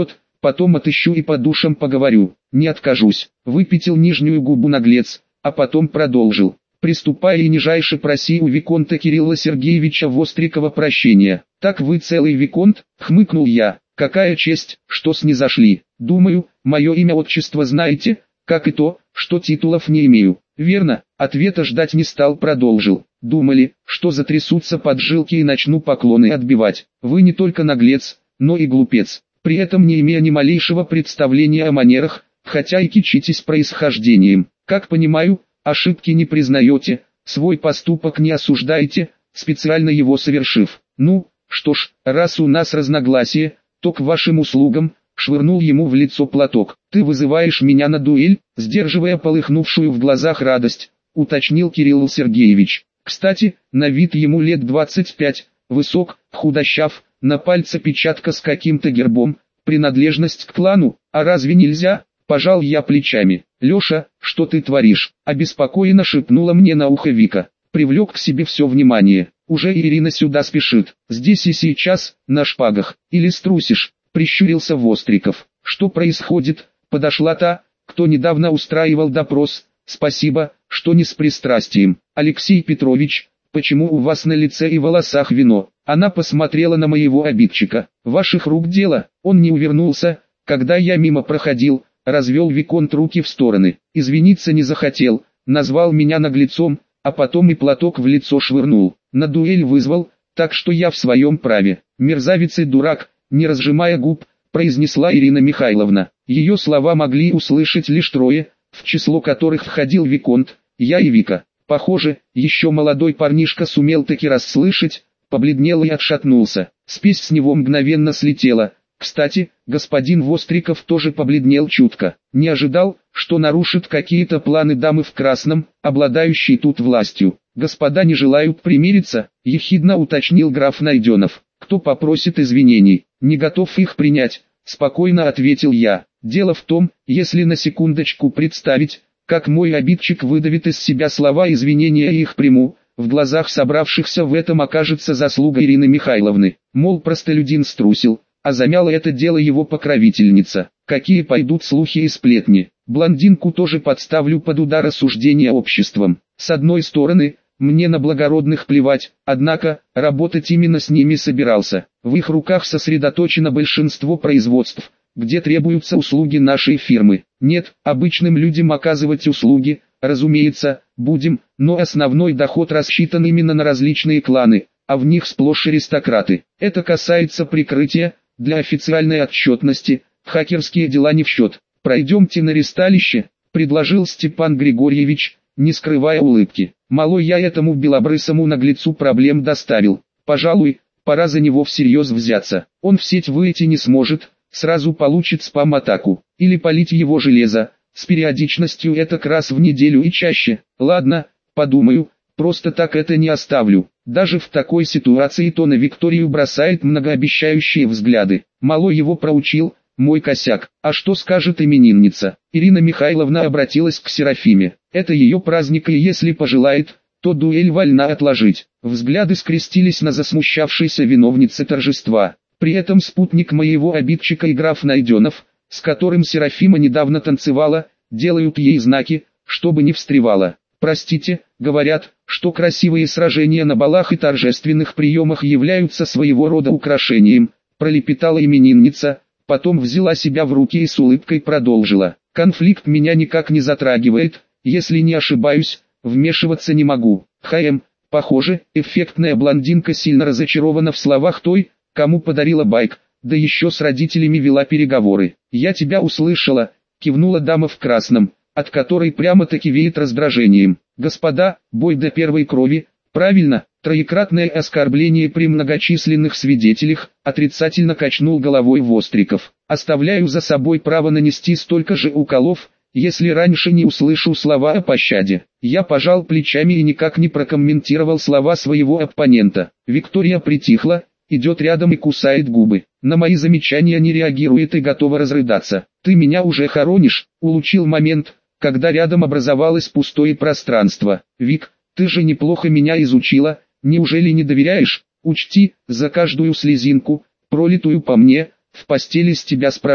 потом отыщу и по душам поговорю. Не откажусь. Выпятил нижнюю губу наглец, а потом продолжил. Приступая и нижайше проси у виконта Кирилла Сергеевича Вострикова прощения. Так вы целый виконт? Хмыкнул я. Какая честь, что снизошли. Думаю, мое имя отчество знаете, как и то, что титулов не имею. Верно, ответа ждать не стал, продолжил. Думали, что затрясутся поджилки и начну поклоны отбивать. Вы не только наглец, но и глупец. При этом не имея ни малейшего представления о манерах, хотя и кичитесь происхождением. Как понимаю, ошибки не признаете, свой поступок не осуждаете, специально его совершив. Ну, что ж, раз у нас разногласия, то к вашим услугам. Швырнул ему в лицо платок. Ты вызываешь меня на дуэль? Сдерживая полыхнувшую в глазах радость, уточнил Кирилл Сергеевич. Кстати, на вид ему лет двадцать пять, высок, худощав, на пальце печатка с каким-то гербом, принадлежность к клану, а разве нельзя? Пожал я плечами. Леша, что ты творишь? Обеспокоенно шепнула мне на ухо Вика. Привлек к себе все внимание. Уже Ирина сюда спешит. Здесь и сейчас, на шпагах. Или струсишь? Прищурился Востриков. Что происходит? Подошла та, кто недавно устраивал допрос. Спасибо, что не с пристрастием. Алексей Петрович, почему у вас на лице и волосах вино? Она посмотрела на моего обидчика. Ваших рук дело. Он не увернулся, когда я мимо проходил, развел виконт руки в стороны. Извиниться не захотел, назвал меня наглецом, а потом и платок в лицо швырнул. На дуэль вызвал, так что я в своем праве. Мерзавец и дурак. Не разжимая губ, произнесла Ирина Михайловна. Ее слова могли услышать лишь трое, в число которых входил виконт, я и Вика. Похоже, еще молодой парнишка сумел таки расслышать, побледнел и отшатнулся. Спесь с него мгновенно слетела. Кстати, господин Востриков тоже побледнел чутко. Не ожидал, что нарушит какие-то планы дамы в красном, обладающей тут властью. Господа не желают примириться, ехидно уточнил граф Найденов. Кто попросит извинений? Не готов их принять, спокойно ответил я. Дело в том, если на секундочку представить, как мой обидчик выдавит из себя слова извинения и их приму, в глазах собравшихся в этом окажется заслуга Ирины Михайловны. Мол, простолюдин струсил, а замяла это дело его покровительница. Какие пойдут слухи и сплетни. Блондинку тоже подставлю под удар осуждения обществом. С одной стороны, мне на благородных плевать, однако, работать именно с ними собирался. В их руках сосредоточено большинство производств, где требуются услуги нашей фирмы. Нет, обычным людям оказывать услуги, разумеется, будем, но основной доход рассчитан именно на различные кланы, а в них сплошь аристократы. Это касается прикрытия, для официальной отчетности, хакерские дела не в счет. Пройдемте на ристалище, предложил Степан Григорьевич, не скрывая улыбки. Мало я этому белобрысому наглецу проблем доставил. Пожалуй, пора за него всерьез взяться. Он в сеть выйти не сможет, сразу получит спам-атаку. Или полить его железо, с периодичностью это раз в неделю и чаще. Ладно, подумаю, просто так это не оставлю. Даже в такой ситуации то на Викторию бросает многообещающие взгляды. Мало его проучил, мой косяк. А что скажет именинница? Ирина Михайловна обратилась к Серафиме. Это ее праздник, и если пожелает, то дуэль вольна отложить. Взгляды скрестились на засмущавшейся виновнице торжества. При этом спутник моего обидчика и граф Найденов, с которым Серафима недавно танцевала, делают ей знаки, чтобы не встревала. Простите, говорят, что красивые сражения на балах и торжественных приемах являются своего рода украшением, пролепетала именинница, потом взяла себя в руки и с улыбкой продолжила. Конфликт меня никак не затрагивает, если не ошибаюсь, вмешиваться не могу. ХМ, похоже, эффектная блондинка сильно разочарована в словах той, кому подарила байк, да еще с родителями вела переговоры. Я тебя услышала, кивнула дама в красном, от которой прямо-таки веет раздражением. Господа, бой до первой крови, правильно, троекратное оскорбление при многочисленных свидетелях, отрицательно качнул головой Востриков. Оставляю за собой право нанести столько же уколов, если раньше не услышу слова о пощаде. Я пожал плечами и никак не прокомментировал слова своего оппонента. Виктория притихла, идет рядом и кусает губы. На мои замечания не реагирует и готова разрыдаться. Ты меня уже хоронишь, улучил момент, когда рядом образовалось пустое пространство. Вик, ты же неплохо меня изучила, неужели не доверяешь? Учти, за каждую слезинку, пролитую по мне, в постели с тебя спрошу.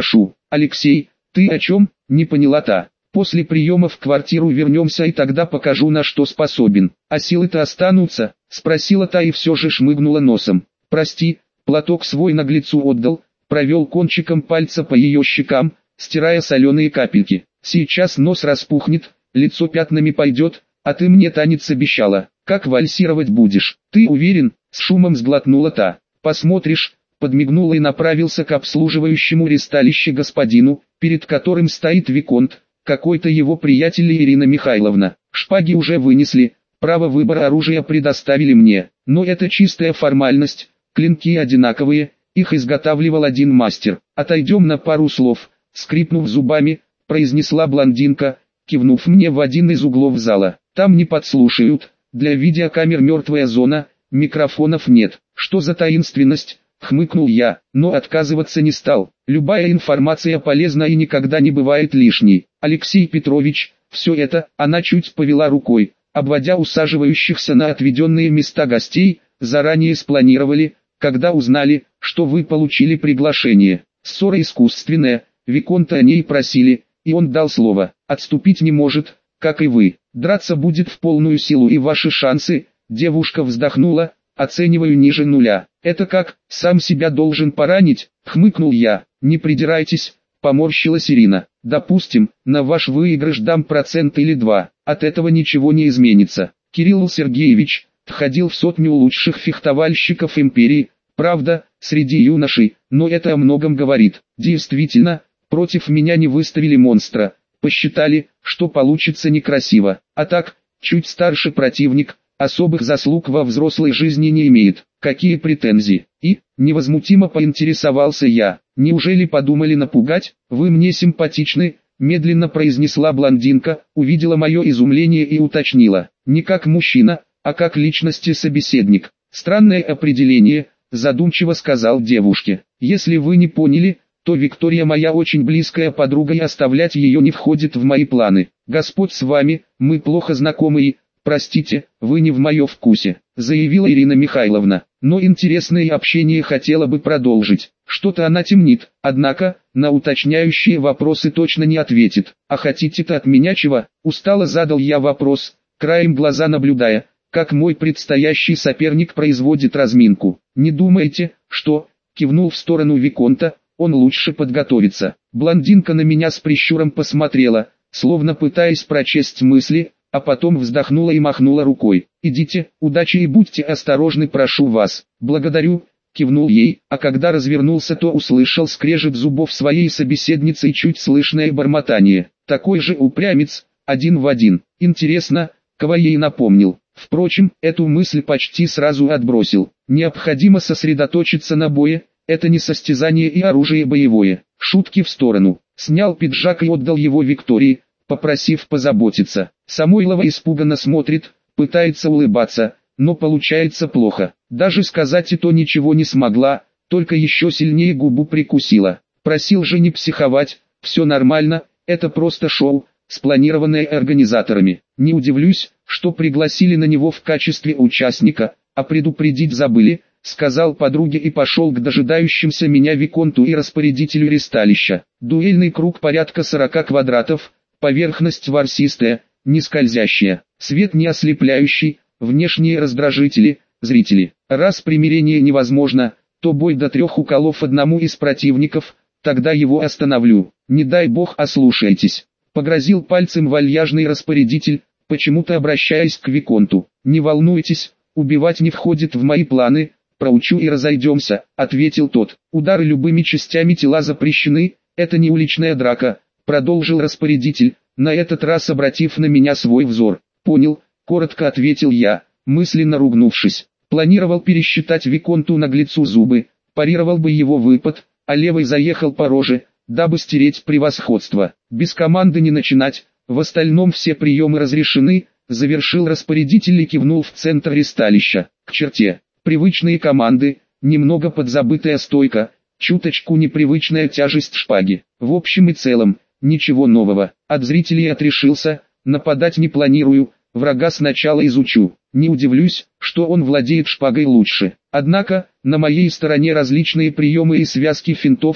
Алексей, ты о чем? Не поняла та. После приема в квартиру вернемся и тогда покажу, на что способен. А силы-то останутся? Спросила та и все же шмыгнула носом. Прости, платок свой наглецу отдал, провел кончиком пальца по ее щекам, стирая соленые капельки. Сейчас нос распухнет, лицо пятнами пойдет, а ты мне танец обещала. Как вальсировать будешь? Ты уверен? С шумом сглотнула та. Посмотришь, подмигнула и направился к обслуживающему ристалище господину, перед которым стоит виконт, какой-то его приятель Ирина Михайловна. Шпаги уже вынесли, право выбора оружия предоставили мне, но это чистая формальность, клинки одинаковые, их изготавливал один мастер. Отойдем на пару слов, скрипнув зубами, произнесла блондинка, кивнув мне в один из углов зала. Там не подслушают, для видеокамер мертвая зона, микрофонов нет. Что за таинственность? Хмыкнул я, но отказываться не стал. Любая информация полезна и никогда не бывает лишней. Алексей Петрович, все это, она чуть повела рукой, обводя усаживающихся на отведенные места гостей, заранее спланировали, когда узнали, что вы получили приглашение. Ссора искусственная, виконта о ней просили, и он дал слово, отступить не может, как и вы. Драться будет в полную силу и ваши шансы, девушка вздохнула, оцениваю ниже нуля. Это как, сам себя должен поранить, хмыкнул я. Не придирайтесь, поморщилась Ирина. Допустим, на ваш выигрыш дам процент или два, от этого ничего не изменится. Кирилл Сергеевич входил в сотню лучших фехтовальщиков империи, правда, среди юношей, но это о многом говорит. Действительно, против меня не выставили монстра, посчитали, что получится некрасиво, а так, чуть старше противник, особых заслуг во взрослой жизни не имеет. Какие претензии? И, невозмутимо поинтересовался я, неужели подумали напугать? Вы мне симпатичны, медленно произнесла блондинка, увидела мое изумление и уточнила, не как мужчина, а как личность и собеседник. Странное определение, задумчиво сказал девушке. Если вы не поняли, то Виктория моя очень близкая подруга и оставлять ее не входит в мои планы. Господь с вами, мы плохо знакомы и, простите, вы не в моем вкусе, заявила Ирина Михайловна, но интересное общение хотела бы продолжить. Что-то она темнит, однако, на уточняющие вопросы точно не ответит. А хотите-то от меня чего? Устало задал я вопрос, краем глаза наблюдая, как мой предстоящий соперник производит разминку. Не думаете, что, кивнул в сторону виконта, он лучше подготовится. Блондинка на меня с прищуром посмотрела, словно пытаясь прочесть мысли, а потом вздохнула и махнула рукой. «Идите, удачи и будьте осторожны, прошу вас». «Благодарю», кивнул ей, а когда развернулся, то услышал скрежет зубов своей собеседницы и чуть слышное бормотание. Такой же упрямец, один в один. Интересно, кого ей напомнил. Впрочем, эту мысль почти сразу отбросил. Необходимо сосредоточиться на бое, это не состязание и оружие боевое. Шутки в сторону. Снял пиджак и отдал его Виктории, попросив позаботиться. Самойлова испуганно смотрит, пытается улыбаться, но получается плохо. Даже сказать и то ничего не смогла, только еще сильнее губу прикусила. Просил же не психовать, все нормально, это просто шоу, спланированное организаторами. Не удивлюсь, что пригласили на него в качестве участника, а предупредить забыли, сказал подруге и пошел к дожидающимся меня виконту и распорядителю ристалища. Дуэльный круг порядка сорока квадратов, поверхность ворсистая, не скользящая, свет не ослепляющий, внешние раздражители, зрители. Раз примирение невозможно, то бой до трех уколов одному из противников, тогда его остановлю. Не дай бог ослушайтесь. Погрозил пальцем вальяжный распорядитель, почему-то обращаясь к виконту. Не волнуйтесь, убивать не входит в мои планы, проучу и разойдемся, ответил тот. Удары любыми частями тела запрещены, это не уличная драка, продолжил распорядитель, на этот раз обратив на меня свой взор. Понял, коротко ответил я, мысленно ругнувшись. Планировал пересчитать виконту наглецу зубы, парировал бы его выпад, а левой заехал по роже, дабы стереть превосходство. Без команды не начинать, в остальном все приемы разрешены, завершил распорядитель и кивнул в центр ристалища. К черте, привычные команды, немного подзабытая стойка, чуточку непривычная тяжесть шпаги. В общем и целом, ничего нового. От зрителей отрешился, нападать не планирую, врага сначала изучу. Не удивлюсь, что он владеет шпагой лучше. Однако, на моей стороне различные приемы и связки финтов,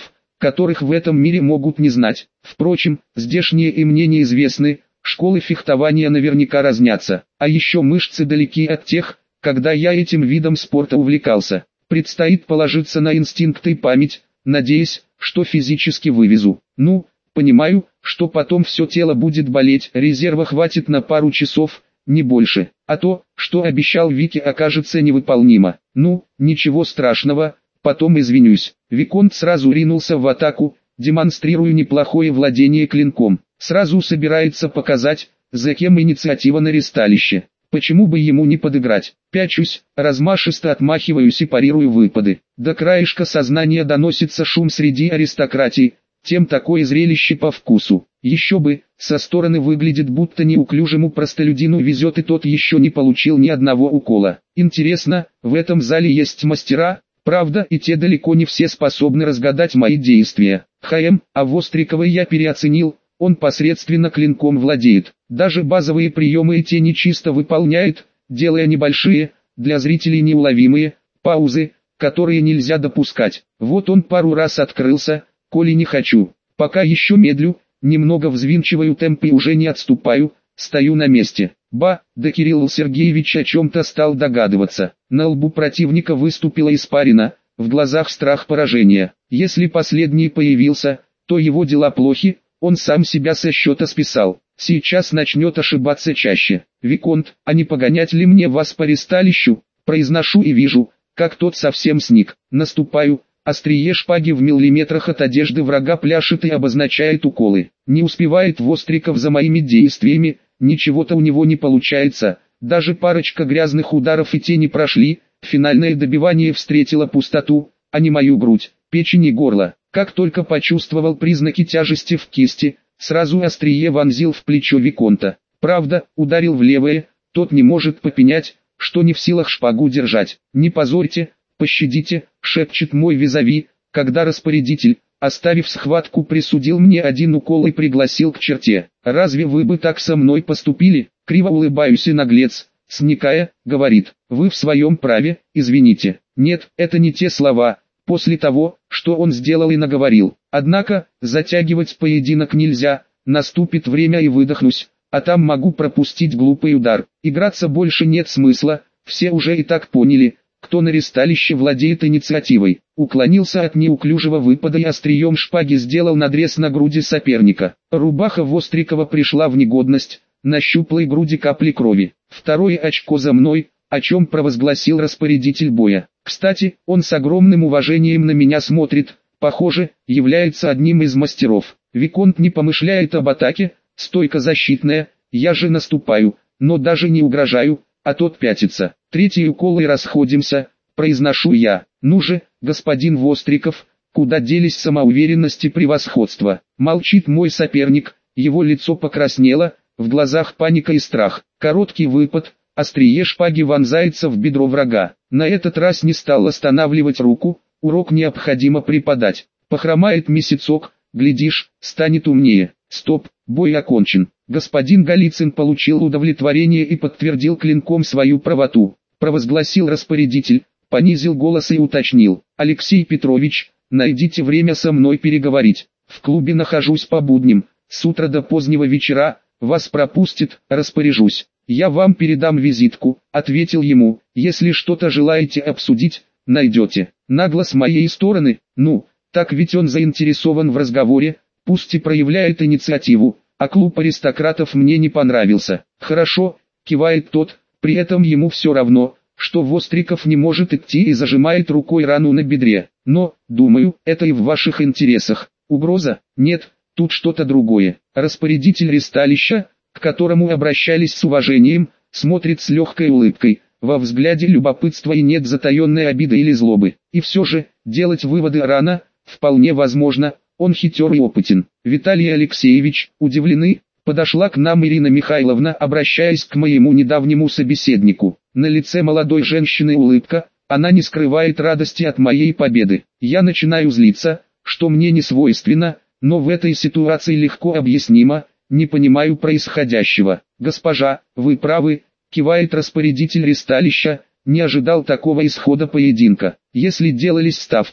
которых в этом мире могут не знать. Впрочем, здешние и мне неизвестны, школы фехтования наверняка разнятся, а еще мышцы далеки от тех, когда я этим видом спорта увлекался. Предстоит положиться на инстинкт и память, надеясь, что физически вывезу. Ну, понимаю, что потом все тело будет болеть, резерва хватит на пару часов, не больше. А то, что обещал Вике, окажется невыполнимо. Ну, ничего страшного, потом извинюсь. Виконт сразу ринулся в атаку, демонстрируя неплохое владение клинком. Сразу собирается показать, за кем инициатива на ристалище. Почему бы ему не подыграть? Пячусь, размашисто отмахиваюсь и парирую выпады. До краешка сознания доносится шум среди аристократии, тем такое зрелище по вкусу. Еще бы, со стороны выглядит, будто неуклюжему простолюдину везет, и тот еще не получил ни одного укола. Интересно, в этом зале есть мастера? Правда, и те далеко не все способны разгадать мои действия. ХМ, а Вострикова я переоценил, он посредственно клинком владеет. Даже базовые приемы и те нечисто выполняет, делая небольшие, для зрителей неуловимые, паузы, которые нельзя допускать. Вот он пару раз открылся, коли не хочу. Пока еще медлю, немного взвинчиваю темп и уже не отступаю, стою на месте. Ба, да Кирилл Сергеевич о чем-то стал догадываться. На лбу противника выступила испарина, в глазах страх поражения. Если последний появился, то его дела плохи, он сам себя со счета списал. Сейчас начнет ошибаться чаще. Виконт, а не погонять ли мне вас по ристалищу? Произношу и вижу, как тот совсем сник. Наступаю, острие шпаги в миллиметрах от одежды врага пляшет и обозначает уколы. Не успевает Востриков за моими действиями, ничего-то у него не получается. Даже парочка грязных ударов и те не прошли. Финальное добивание встретило пустоту, а не мою грудь, печень и горло. Как только почувствовал признаки тяжести в кисти, сразу острие вонзил в плечо Виконта. Правда, ударил в левое, тот не может попенять, что не в силах шпагу держать. «Не позорьте, пощадите», — шепчет мой визави, когда распорядитель, оставив схватку, присудил мне один укол и пригласил к черте. «Разве вы бы так со мной поступили?» Криво улыбаюсь, и наглец, сникая, говорит: «Вы в своем праве, извините». Нет, это не те слова. После того, что он сделал и наговорил. Однако, затягивать поединок нельзя, наступит время и выдохнусь, а там могу пропустить глупый удар. Играться больше нет смысла, все уже и так поняли, кто на ристалище владеет инициативой. Уклонился от неуклюжего выпада и острием шпаги сделал надрез на груди соперника. Рубаха Вострикова пришла в негодность, на щуплой груди капли крови. Второе очко за мной, о чем провозгласил распорядитель боя. Кстати, он с огромным уважением на меня смотрит, похоже, является одним из мастеров. Виконт не помышляет об атаке, стойка защитная, я же наступаю, но даже не угрожаю, а тот пятится. Третий укол и расходимся, произношу я. Ну же, господин Востриков, куда делись самоуверенность и превосходство? Молчит мой соперник, его лицо покраснело, в глазах паника и страх. Короткий выпад, острие шпаги вонзается в бедро врага. На этот раз не стал останавливать руку, урок необходимо преподать. Похромает месяцок, глядишь, станет умнее. Стоп, бой окончен. Господин Голицын получил удовлетворение и подтвердил клинком свою правоту. Провозгласил распорядитель, понизил голос и уточнил: «Алексей Петрович, найдите время со мной переговорить. В клубе нахожусь по будням, с утра до позднего вечера, вас пропустит, распоряжусь». «Я вам передам визитку», — ответил ему, «если что-то желаете обсудить, найдете». Нагло с моей стороны, ну, так ведь он заинтересован в разговоре, пусть и проявляет инициативу, а клуб аристократов мне не понравился. «Хорошо», — кивает тот, при этом ему все равно, что Востриков не может идти, и зажимает рукой рану на бедре. «Но, думаю, это и в ваших интересах». Угроза? Нет, тут что-то другое. Распорядитель ристалища, к которому обращались с уважением, смотрит с легкой улыбкой, во взгляде любопытства и нет затаенной обиды или злобы. И все же, делать выводы рано, вполне возможно, он хитер и опытен. «Виталий Алексеевич, удивлены?» Подошла к нам Ирина Михайловна, обращаясь к моему недавнему собеседнику. На лице молодой женщины улыбка, она не скрывает радости от моей победы. Я начинаю злиться, что мне не свойственно, но в этой ситуации легко объяснимо. Не понимаю происходящего. «Госпожа, вы правы», — кивает распорядитель ристалища, не ожидал такого исхода поединка. Если делались ставки,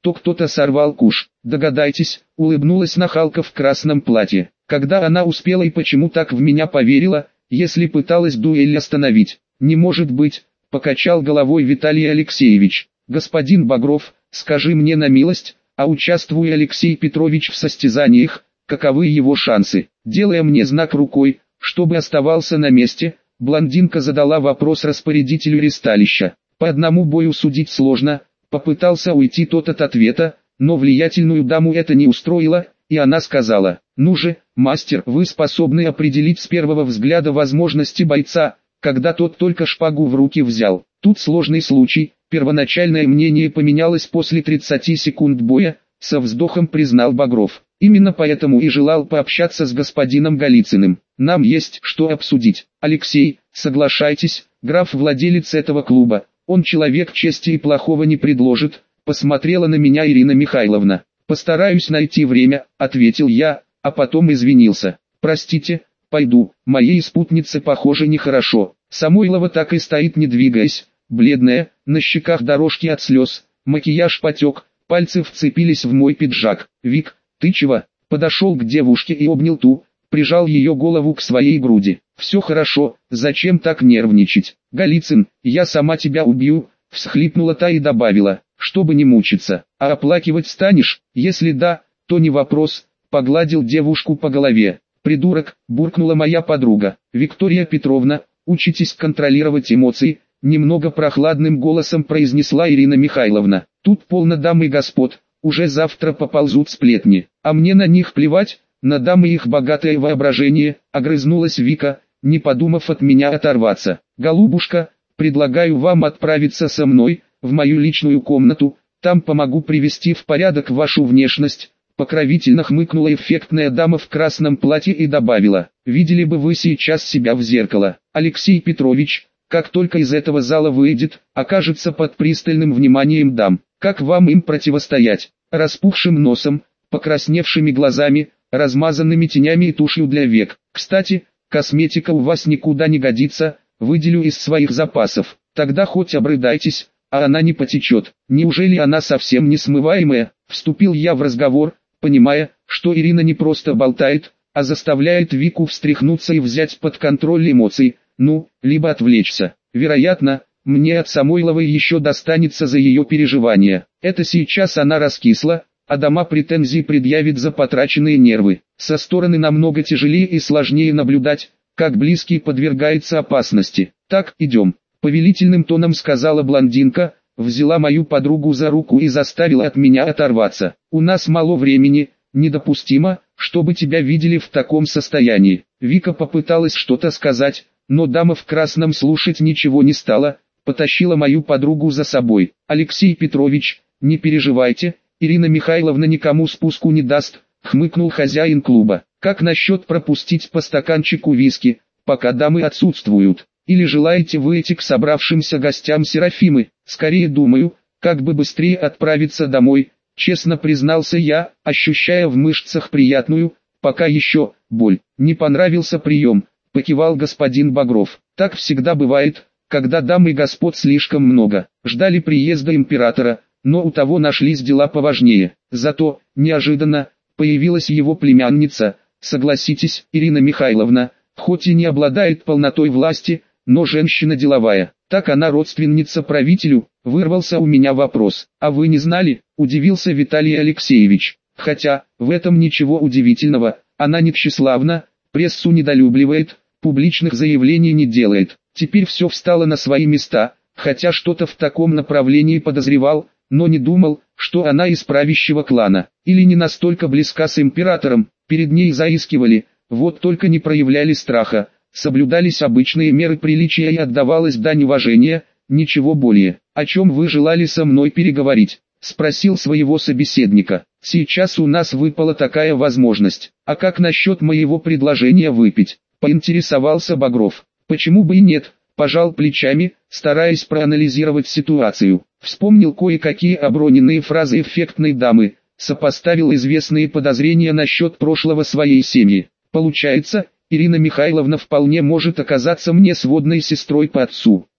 то кто-то сорвал куш. Догадайтесь, улыбнулась нахалка в красном платье. Когда она успела и почему так в меня поверила, если пыталась дуэль остановить? Не может быть, покачал головой Виталий Алексеевич. Господин Багров, скажи мне на милость, а участвуя Алексей Петрович в состязаниях, каковы его шансы? Делая мне знак рукой, чтобы оставался на месте, блондинка задала вопрос распорядителю ристалища. По одному бою судить сложно, попытался уйти тот от ответа, но влиятельную даму это не устроило, и она сказала: «Ну же, мастер, вы способны определить с первого взгляда возможности бойца, когда тот только шпагу в руки взял. Тут сложный случай, первоначальное мнение поменялось после тридцати секунд боя», со вздохом признал Багров. «Именно поэтому и желал пообщаться с господином Голицыным. Нам есть что обсудить. Алексей, соглашайтесь, граф владелец этого клуба, он человек чести и плохого не предложит», посмотрела на меня Ирина Михайловна. «Постараюсь найти время», ответил я, а потом извинился. «Простите, пойду, моей спутнице похоже нехорошо». Самойлова так и стоит не двигаясь, бледная, на щеках дорожки от слез, макияж потек, пальцы вцепились в мой пиджак. «Вик, ты чего?» Подошел к девушке и обнял ту, прижал ее голову к своей груди. «Все хорошо, зачем так нервничать? Голицын, я сама тебя убью», всхлипнула та и добавила: «чтобы не мучиться. А оплакивать станешь? Если да, то не вопрос», погладил девушку по голове. «Придурок», буркнула моя подруга. «Виктория Петровна, учитесь контролировать эмоции», немного прохладным голосом произнесла Ирина Михайловна. «Тут полно дам и господ, уже завтра поползут сплетни, а мне на них плевать, на дам и их богатое воображение», огрызнулась Вика, не подумав от меня оторваться. «Голубушка, предлагаю вам отправиться со мной, в мою личную комнату, там помогу привести в порядок вашу внешность», покровительно хмыкнула эффектная дама в красном платье и добавила: «Видели бы вы сейчас себя в зеркало. Алексей Петрович, как только из этого зала выйдет, окажется под пристальным вниманием дам. Как вам им противостоять?» Распухшим носом, покрасневшими глазами, размазанными тенями и тушью для век. «Кстати, косметика у вас никуда не годится, выделю из своих запасов. Тогда хоть обрыдайтесь, а она не потечет. Неужели она совсем несмываемая?» Вступил я в разговор, понимая, что Ирина не просто болтает, а заставляет Вику встряхнуться и взять под контроль эмоции, ну, либо отвлечься. Вероятно, мне от Самойловой еще достанется за ее переживания. Это сейчас она раскисла, а дома претензий предъявит за потраченные нервы. Со стороны намного тяжелее и сложнее наблюдать, как близкий подвергается опасности. «Так, идем», повелительным тоном сказала блондинка, взяла мою подругу за руку и заставила от меня оторваться. «У нас мало времени, недопустимо, чтобы тебя видели в таком состоянии». Вика попыталась что-то сказать, но дама в красном слушать ничего не стала, потащила мою подругу за собой. «Алексей Петрович, не переживайте, Ирина Михайловна никому спуску не даст», хмыкнул хозяин клуба. «Как насчет пропустить по стаканчику виски, пока дамы отсутствуют? Или желаете выйти к собравшимся гостям Серафимы?» «Скорее думаю, как бы быстрее отправиться домой», честно признался я, ощущая в мышцах приятную, пока еще, боль. «Не понравился прием», покивал господин Багров. «Так всегда бывает, когда дам и господ слишком много. Ждали приезда императора, но у того нашлись дела поважнее. Зато, неожиданно, появилась его племянница. Согласитесь, Ирина Михайловна, хоть и не обладает полнотой власти, но женщина деловая. Так она родственница правителю», вырвался у меня вопрос. «А вы не знали?» – удивился Виталий Алексеевич. «Хотя, в этом ничего удивительного, она не тщеславна, прессу недолюбливает, публичных заявлений не делает». Теперь все встало на свои места, хотя что-то в таком направлении подозревал, но не думал, что она из правящего клана, или не настолько близка с императором. Перед ней заискивали, вот только не проявляли страха, соблюдались обычные меры приличия и отдавалась дань уважения, ничего более. «О чем вы желали со мной переговорить?» – спросил своего собеседника. «Сейчас у нас выпала такая возможность. А как насчет моего предложения выпить?» – поинтересовался Багров. «Почему бы и нет?» – пожал плечами, стараясь проанализировать ситуацию. Вспомнил кое-какие оброненные фразы эффектной дамы, сопоставил известные подозрения насчет прошлого своей семьи. Получается, Ирина Михайловна вполне может оказаться мне сводной сестрой по отцу.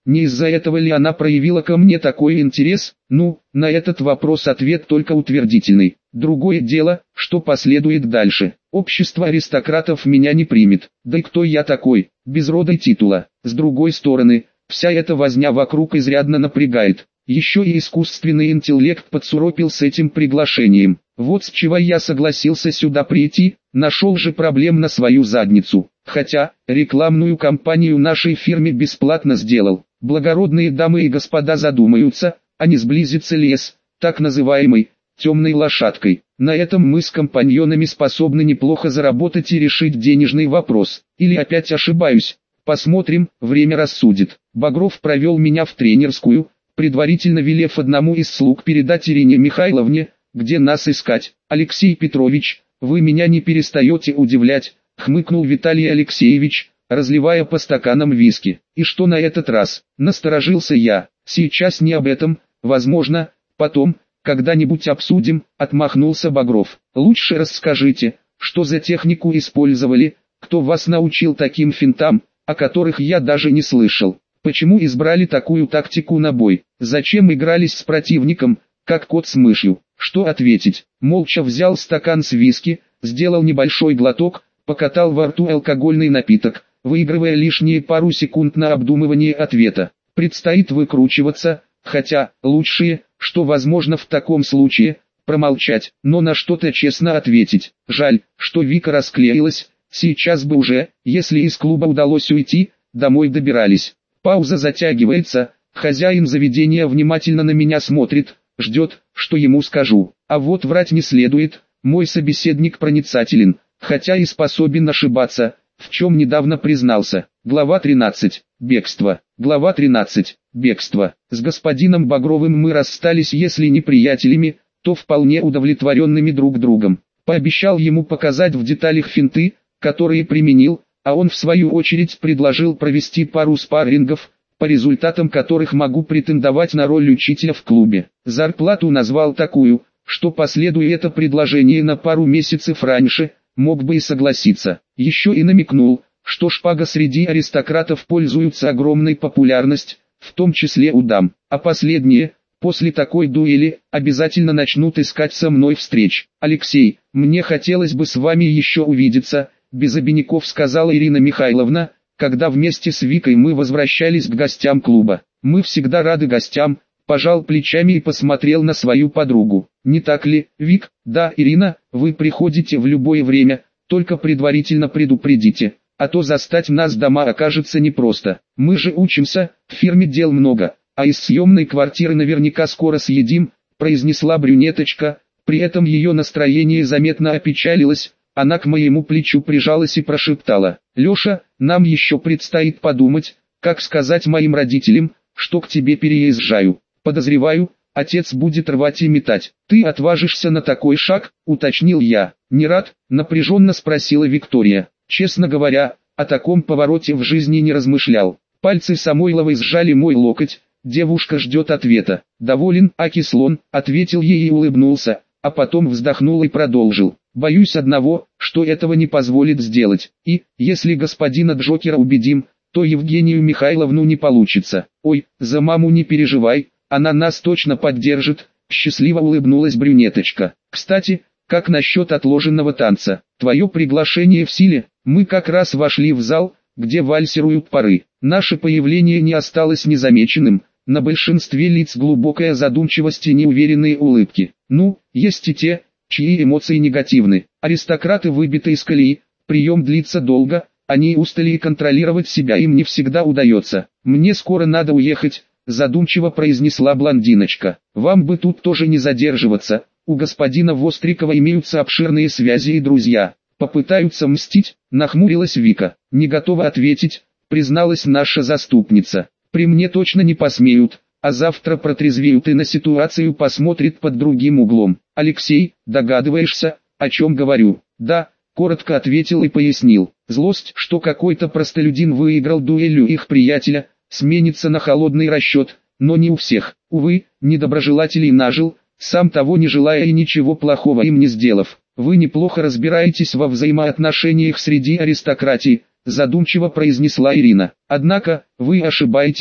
Не из-за этого ли она проявила ко мне такой интерес? Ну, на этот вопрос ответ только утвердительный. Другое дело, что последует дальше. Общество аристократов меня не примет. Да и кто я такой, без рода и титула? С другой стороны, вся эта возня вокруг изрядно напрягает. Еще и искусственный интеллект подсуропил с этим приглашением. Вот с чего я согласился сюда прийти, нашел же проблем на свою задницу. Хотя, рекламную кампанию нашей фирме бесплатно сделал. Благородные дамы и господа задумаются, а не сблизится ли с так называемой темной лошадкой. На этом мы с компаньонами способны неплохо заработать и решить денежный вопрос. Или опять ошибаюсь? Посмотрим, время рассудит. Багров провел меня в тренерскую, предварительно велев одному из слуг передать Ирине Михайловне, где нас искать. «Алексей Петрович, вы меня не перестаете удивлять», — хмыкнул Виталий Алексеевич, разливая по стаканам виски. «И что на этот раз?» — насторожился я. «Сейчас не об этом, возможно, потом, когда-нибудь обсудим», — отмахнулся Багров. «Лучше расскажите, что за технику использовали, кто вас научил таким финтам, о которых я даже не слышал. Почему избрали такую тактику на бой? Зачем игрались с противником, как кот с мышью?» Что ответить? Молча взял стакан с виски, сделал небольшой глоток, покатал во рту алкогольный напиток, выигрывая лишние пару секунд на обдумывание ответа. Предстоит выкручиваться, хотя, лучшее, что возможно в таком случае, промолчать, но на что-то честно ответить. Жаль, что Вика расклеилась, сейчас бы уже, если из клуба удалось уйти, домой добирались. Пауза затягивается, хозяин заведения внимательно на меня смотрит, ждет, что ему скажу. А вот врать не следует, мой собеседник проницателен, хотя и способен ошибаться, в чем недавно признался. Глава тринадцать. Бегство. Глава тринадцать. Бегство. С господином Багровым мы расстались, если не приятелями, то вполне удовлетворенными друг другом. Пообещал ему показать в деталях финты, которые применил, а он в свою очередь предложил провести пару спаррингов, по результатам которых могу претендовать на роль учителя в клубе. Зарплату назвал такую, что последуя это предложение на пару месяцев раньше, мог бы и согласиться. Еще и намекнул, что шпага среди аристократов пользуется огромной популярностью, в том числе у дам. А последние, после такой дуэли, обязательно начнут искать со мной встреч. «Алексей, мне хотелось бы с вами еще увидеться», без обиняков сказала Ирина Михайловна, когда вместе с Викой мы возвращались к гостям клуба. «Мы всегда рады гостям», пожал плечами и посмотрел на свою подругу. «Не так ли, Вик?» «Да, Ирина, вы приходите в любое время, только предварительно предупредите, а то застать нас дома окажется непросто. Мы же учимся, в фирме дел много, а из съемной квартиры наверняка скоро съедим», произнесла брюнеточка, при этом ее настроение заметно опечалилось. Она к моему плечу прижалась и прошептала: «Леша, нам еще предстоит подумать, как сказать моим родителям, что к тебе переезжаю. Подозреваю, отец будет рвать и метать. Ты отважишься на такой шаг?» — уточнил я. «Не рад?» — напряженно спросила Виктория. Честно говоря, о таком повороте в жизни не размышлял. Пальцы Самойловой сжали мой локоть, девушка ждет ответа. «Доволен, аки слон», — ответил ей и улыбнулся, а потом вздохнул и продолжил. «Боюсь одного, что этого не позволит сделать, и, если господина Джокера убедим, то Евгению Михайловну не получится». «Ой, за маму не переживай, она нас точно поддержит», — счастливо улыбнулась брюнеточка. «Кстати, как насчет отложенного танца? Твое приглашение в силе?» Мы как раз вошли в зал, где вальсируют пары. Наше появление не осталось незамеченным, на большинстве лиц глубокая задумчивость и неуверенные улыбки. Ну, есть и те, чьи эмоции негативны. Аристократы выбиты из колеи, прием длится долго, они устали и контролировать себя им не всегда удается. «Мне скоро надо уехать», — задумчиво произнесла блондиночка. «Вам бы тут тоже не задерживаться, у господина Вострикова имеются обширные связи и друзья. Попытаются мстить?» — нахмурилась Вика. «Не готова ответить», — призналась наша заступница. «При мне точно не посмеют, а завтра протрезвеют и на ситуацию посмотрят под другим углом». «Алексей, догадываешься, о чем говорю?» «Да», — коротко ответил и пояснил. Злость, что какой-то простолюдин выиграл дуэль у их приятеля, сменится на холодный расчет, но не у всех. Увы, недоброжелателей нажил, сам того не желая и ничего плохого им не сделав. «Вы неплохо разбираетесь во взаимоотношениях среди аристократии», задумчиво произнесла Ирина. «Однако, вы ошибаетесь,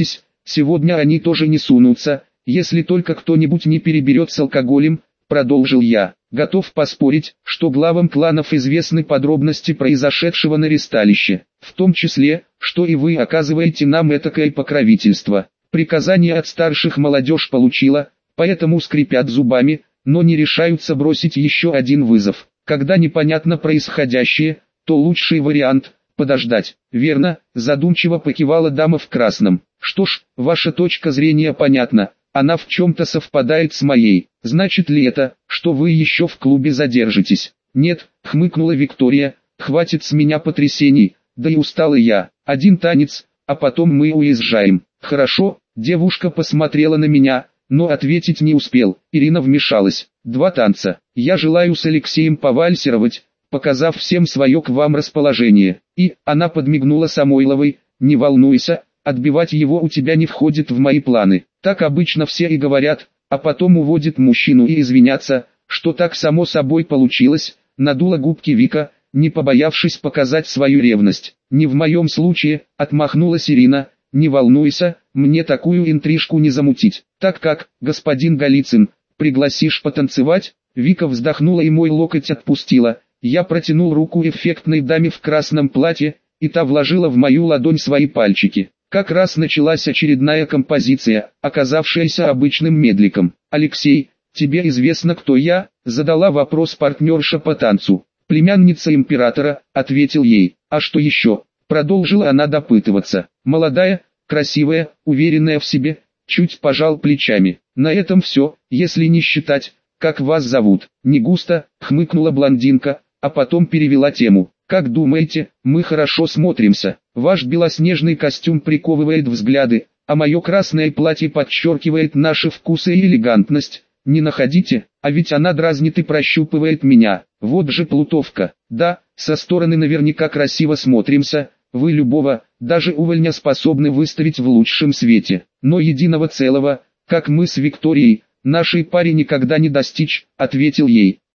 сегодня они тоже не сунутся, если только кто-нибудь не переберет с алкоголем, продолжил я. Готов поспорить, что главам кланов известны подробности произошедшего на ристалище, в том числе, что и вы оказываете нам этакое покровительство. Приказание от старших молодежь получила, поэтому скрипят зубами, но не решаются бросить еще один вызов. Когда непонятно происходящее, то лучший вариант – подождать. Верно, задумчиво покивала дама в красном. Что ж, ваша точка зрения понятна, она в чем-то совпадает с моей. Значит ли это, что вы еще в клубе задержитесь? Нет, хмыкнула Виктория, хватит с меня потрясений, да и устала я. Один танец, а потом мы уезжаем. Хорошо, девушка посмотрела на меня, но ответить не успел. Ирина вмешалась. Два танца. Я желаю с Алексеем повальсировать, показав всем свое к вам расположение. И, она подмигнула Самойловой, не волнуйся, отбивать его у тебя не входит в мои планы. Так обычно все и говорят, а потом уводят мужчину и извиняться, что так само собой получилось, надула губки Вика, не побоявшись показать свою ревность. Не в моем случае, отмахнулась Ирина, не волнуйся, мне такую интрижку не замутить. Так как, господин Голицын, пригласишь потанцевать? Вика вздохнула и мой локоть отпустила. Я протянул руку эффектной даме в красном платье, и та вложила в мою ладонь свои пальчики. Как раз началась очередная композиция, оказавшаяся обычным медликом. «Алексей, тебе известно, кто я?» – задала вопрос партнерша по танцу. «Племянница императора», – ответил ей. «А что еще?» – продолжила она допытываться. «Молодая, красивая, уверенная в себе», – чуть пожал плечами. «На этом все, если не считать, как вас зовут». «Не густо», – хмыкнула блондинка, а потом перевела тему. «Как думаете, мы хорошо смотримся? Ваш белоснежный костюм приковывает взгляды, а мое красное платье подчеркивает наши вкусы и элегантность. Не находите? А ведь она дразнит и прощупывает меня. Вот же плутовка. Да, со стороны наверняка красиво смотримся, вы любого, даже увольня способны выставить в лучшем свете. Но единого целого, как мы с Викторией, нашей паре никогда не достичь», — ответил ей.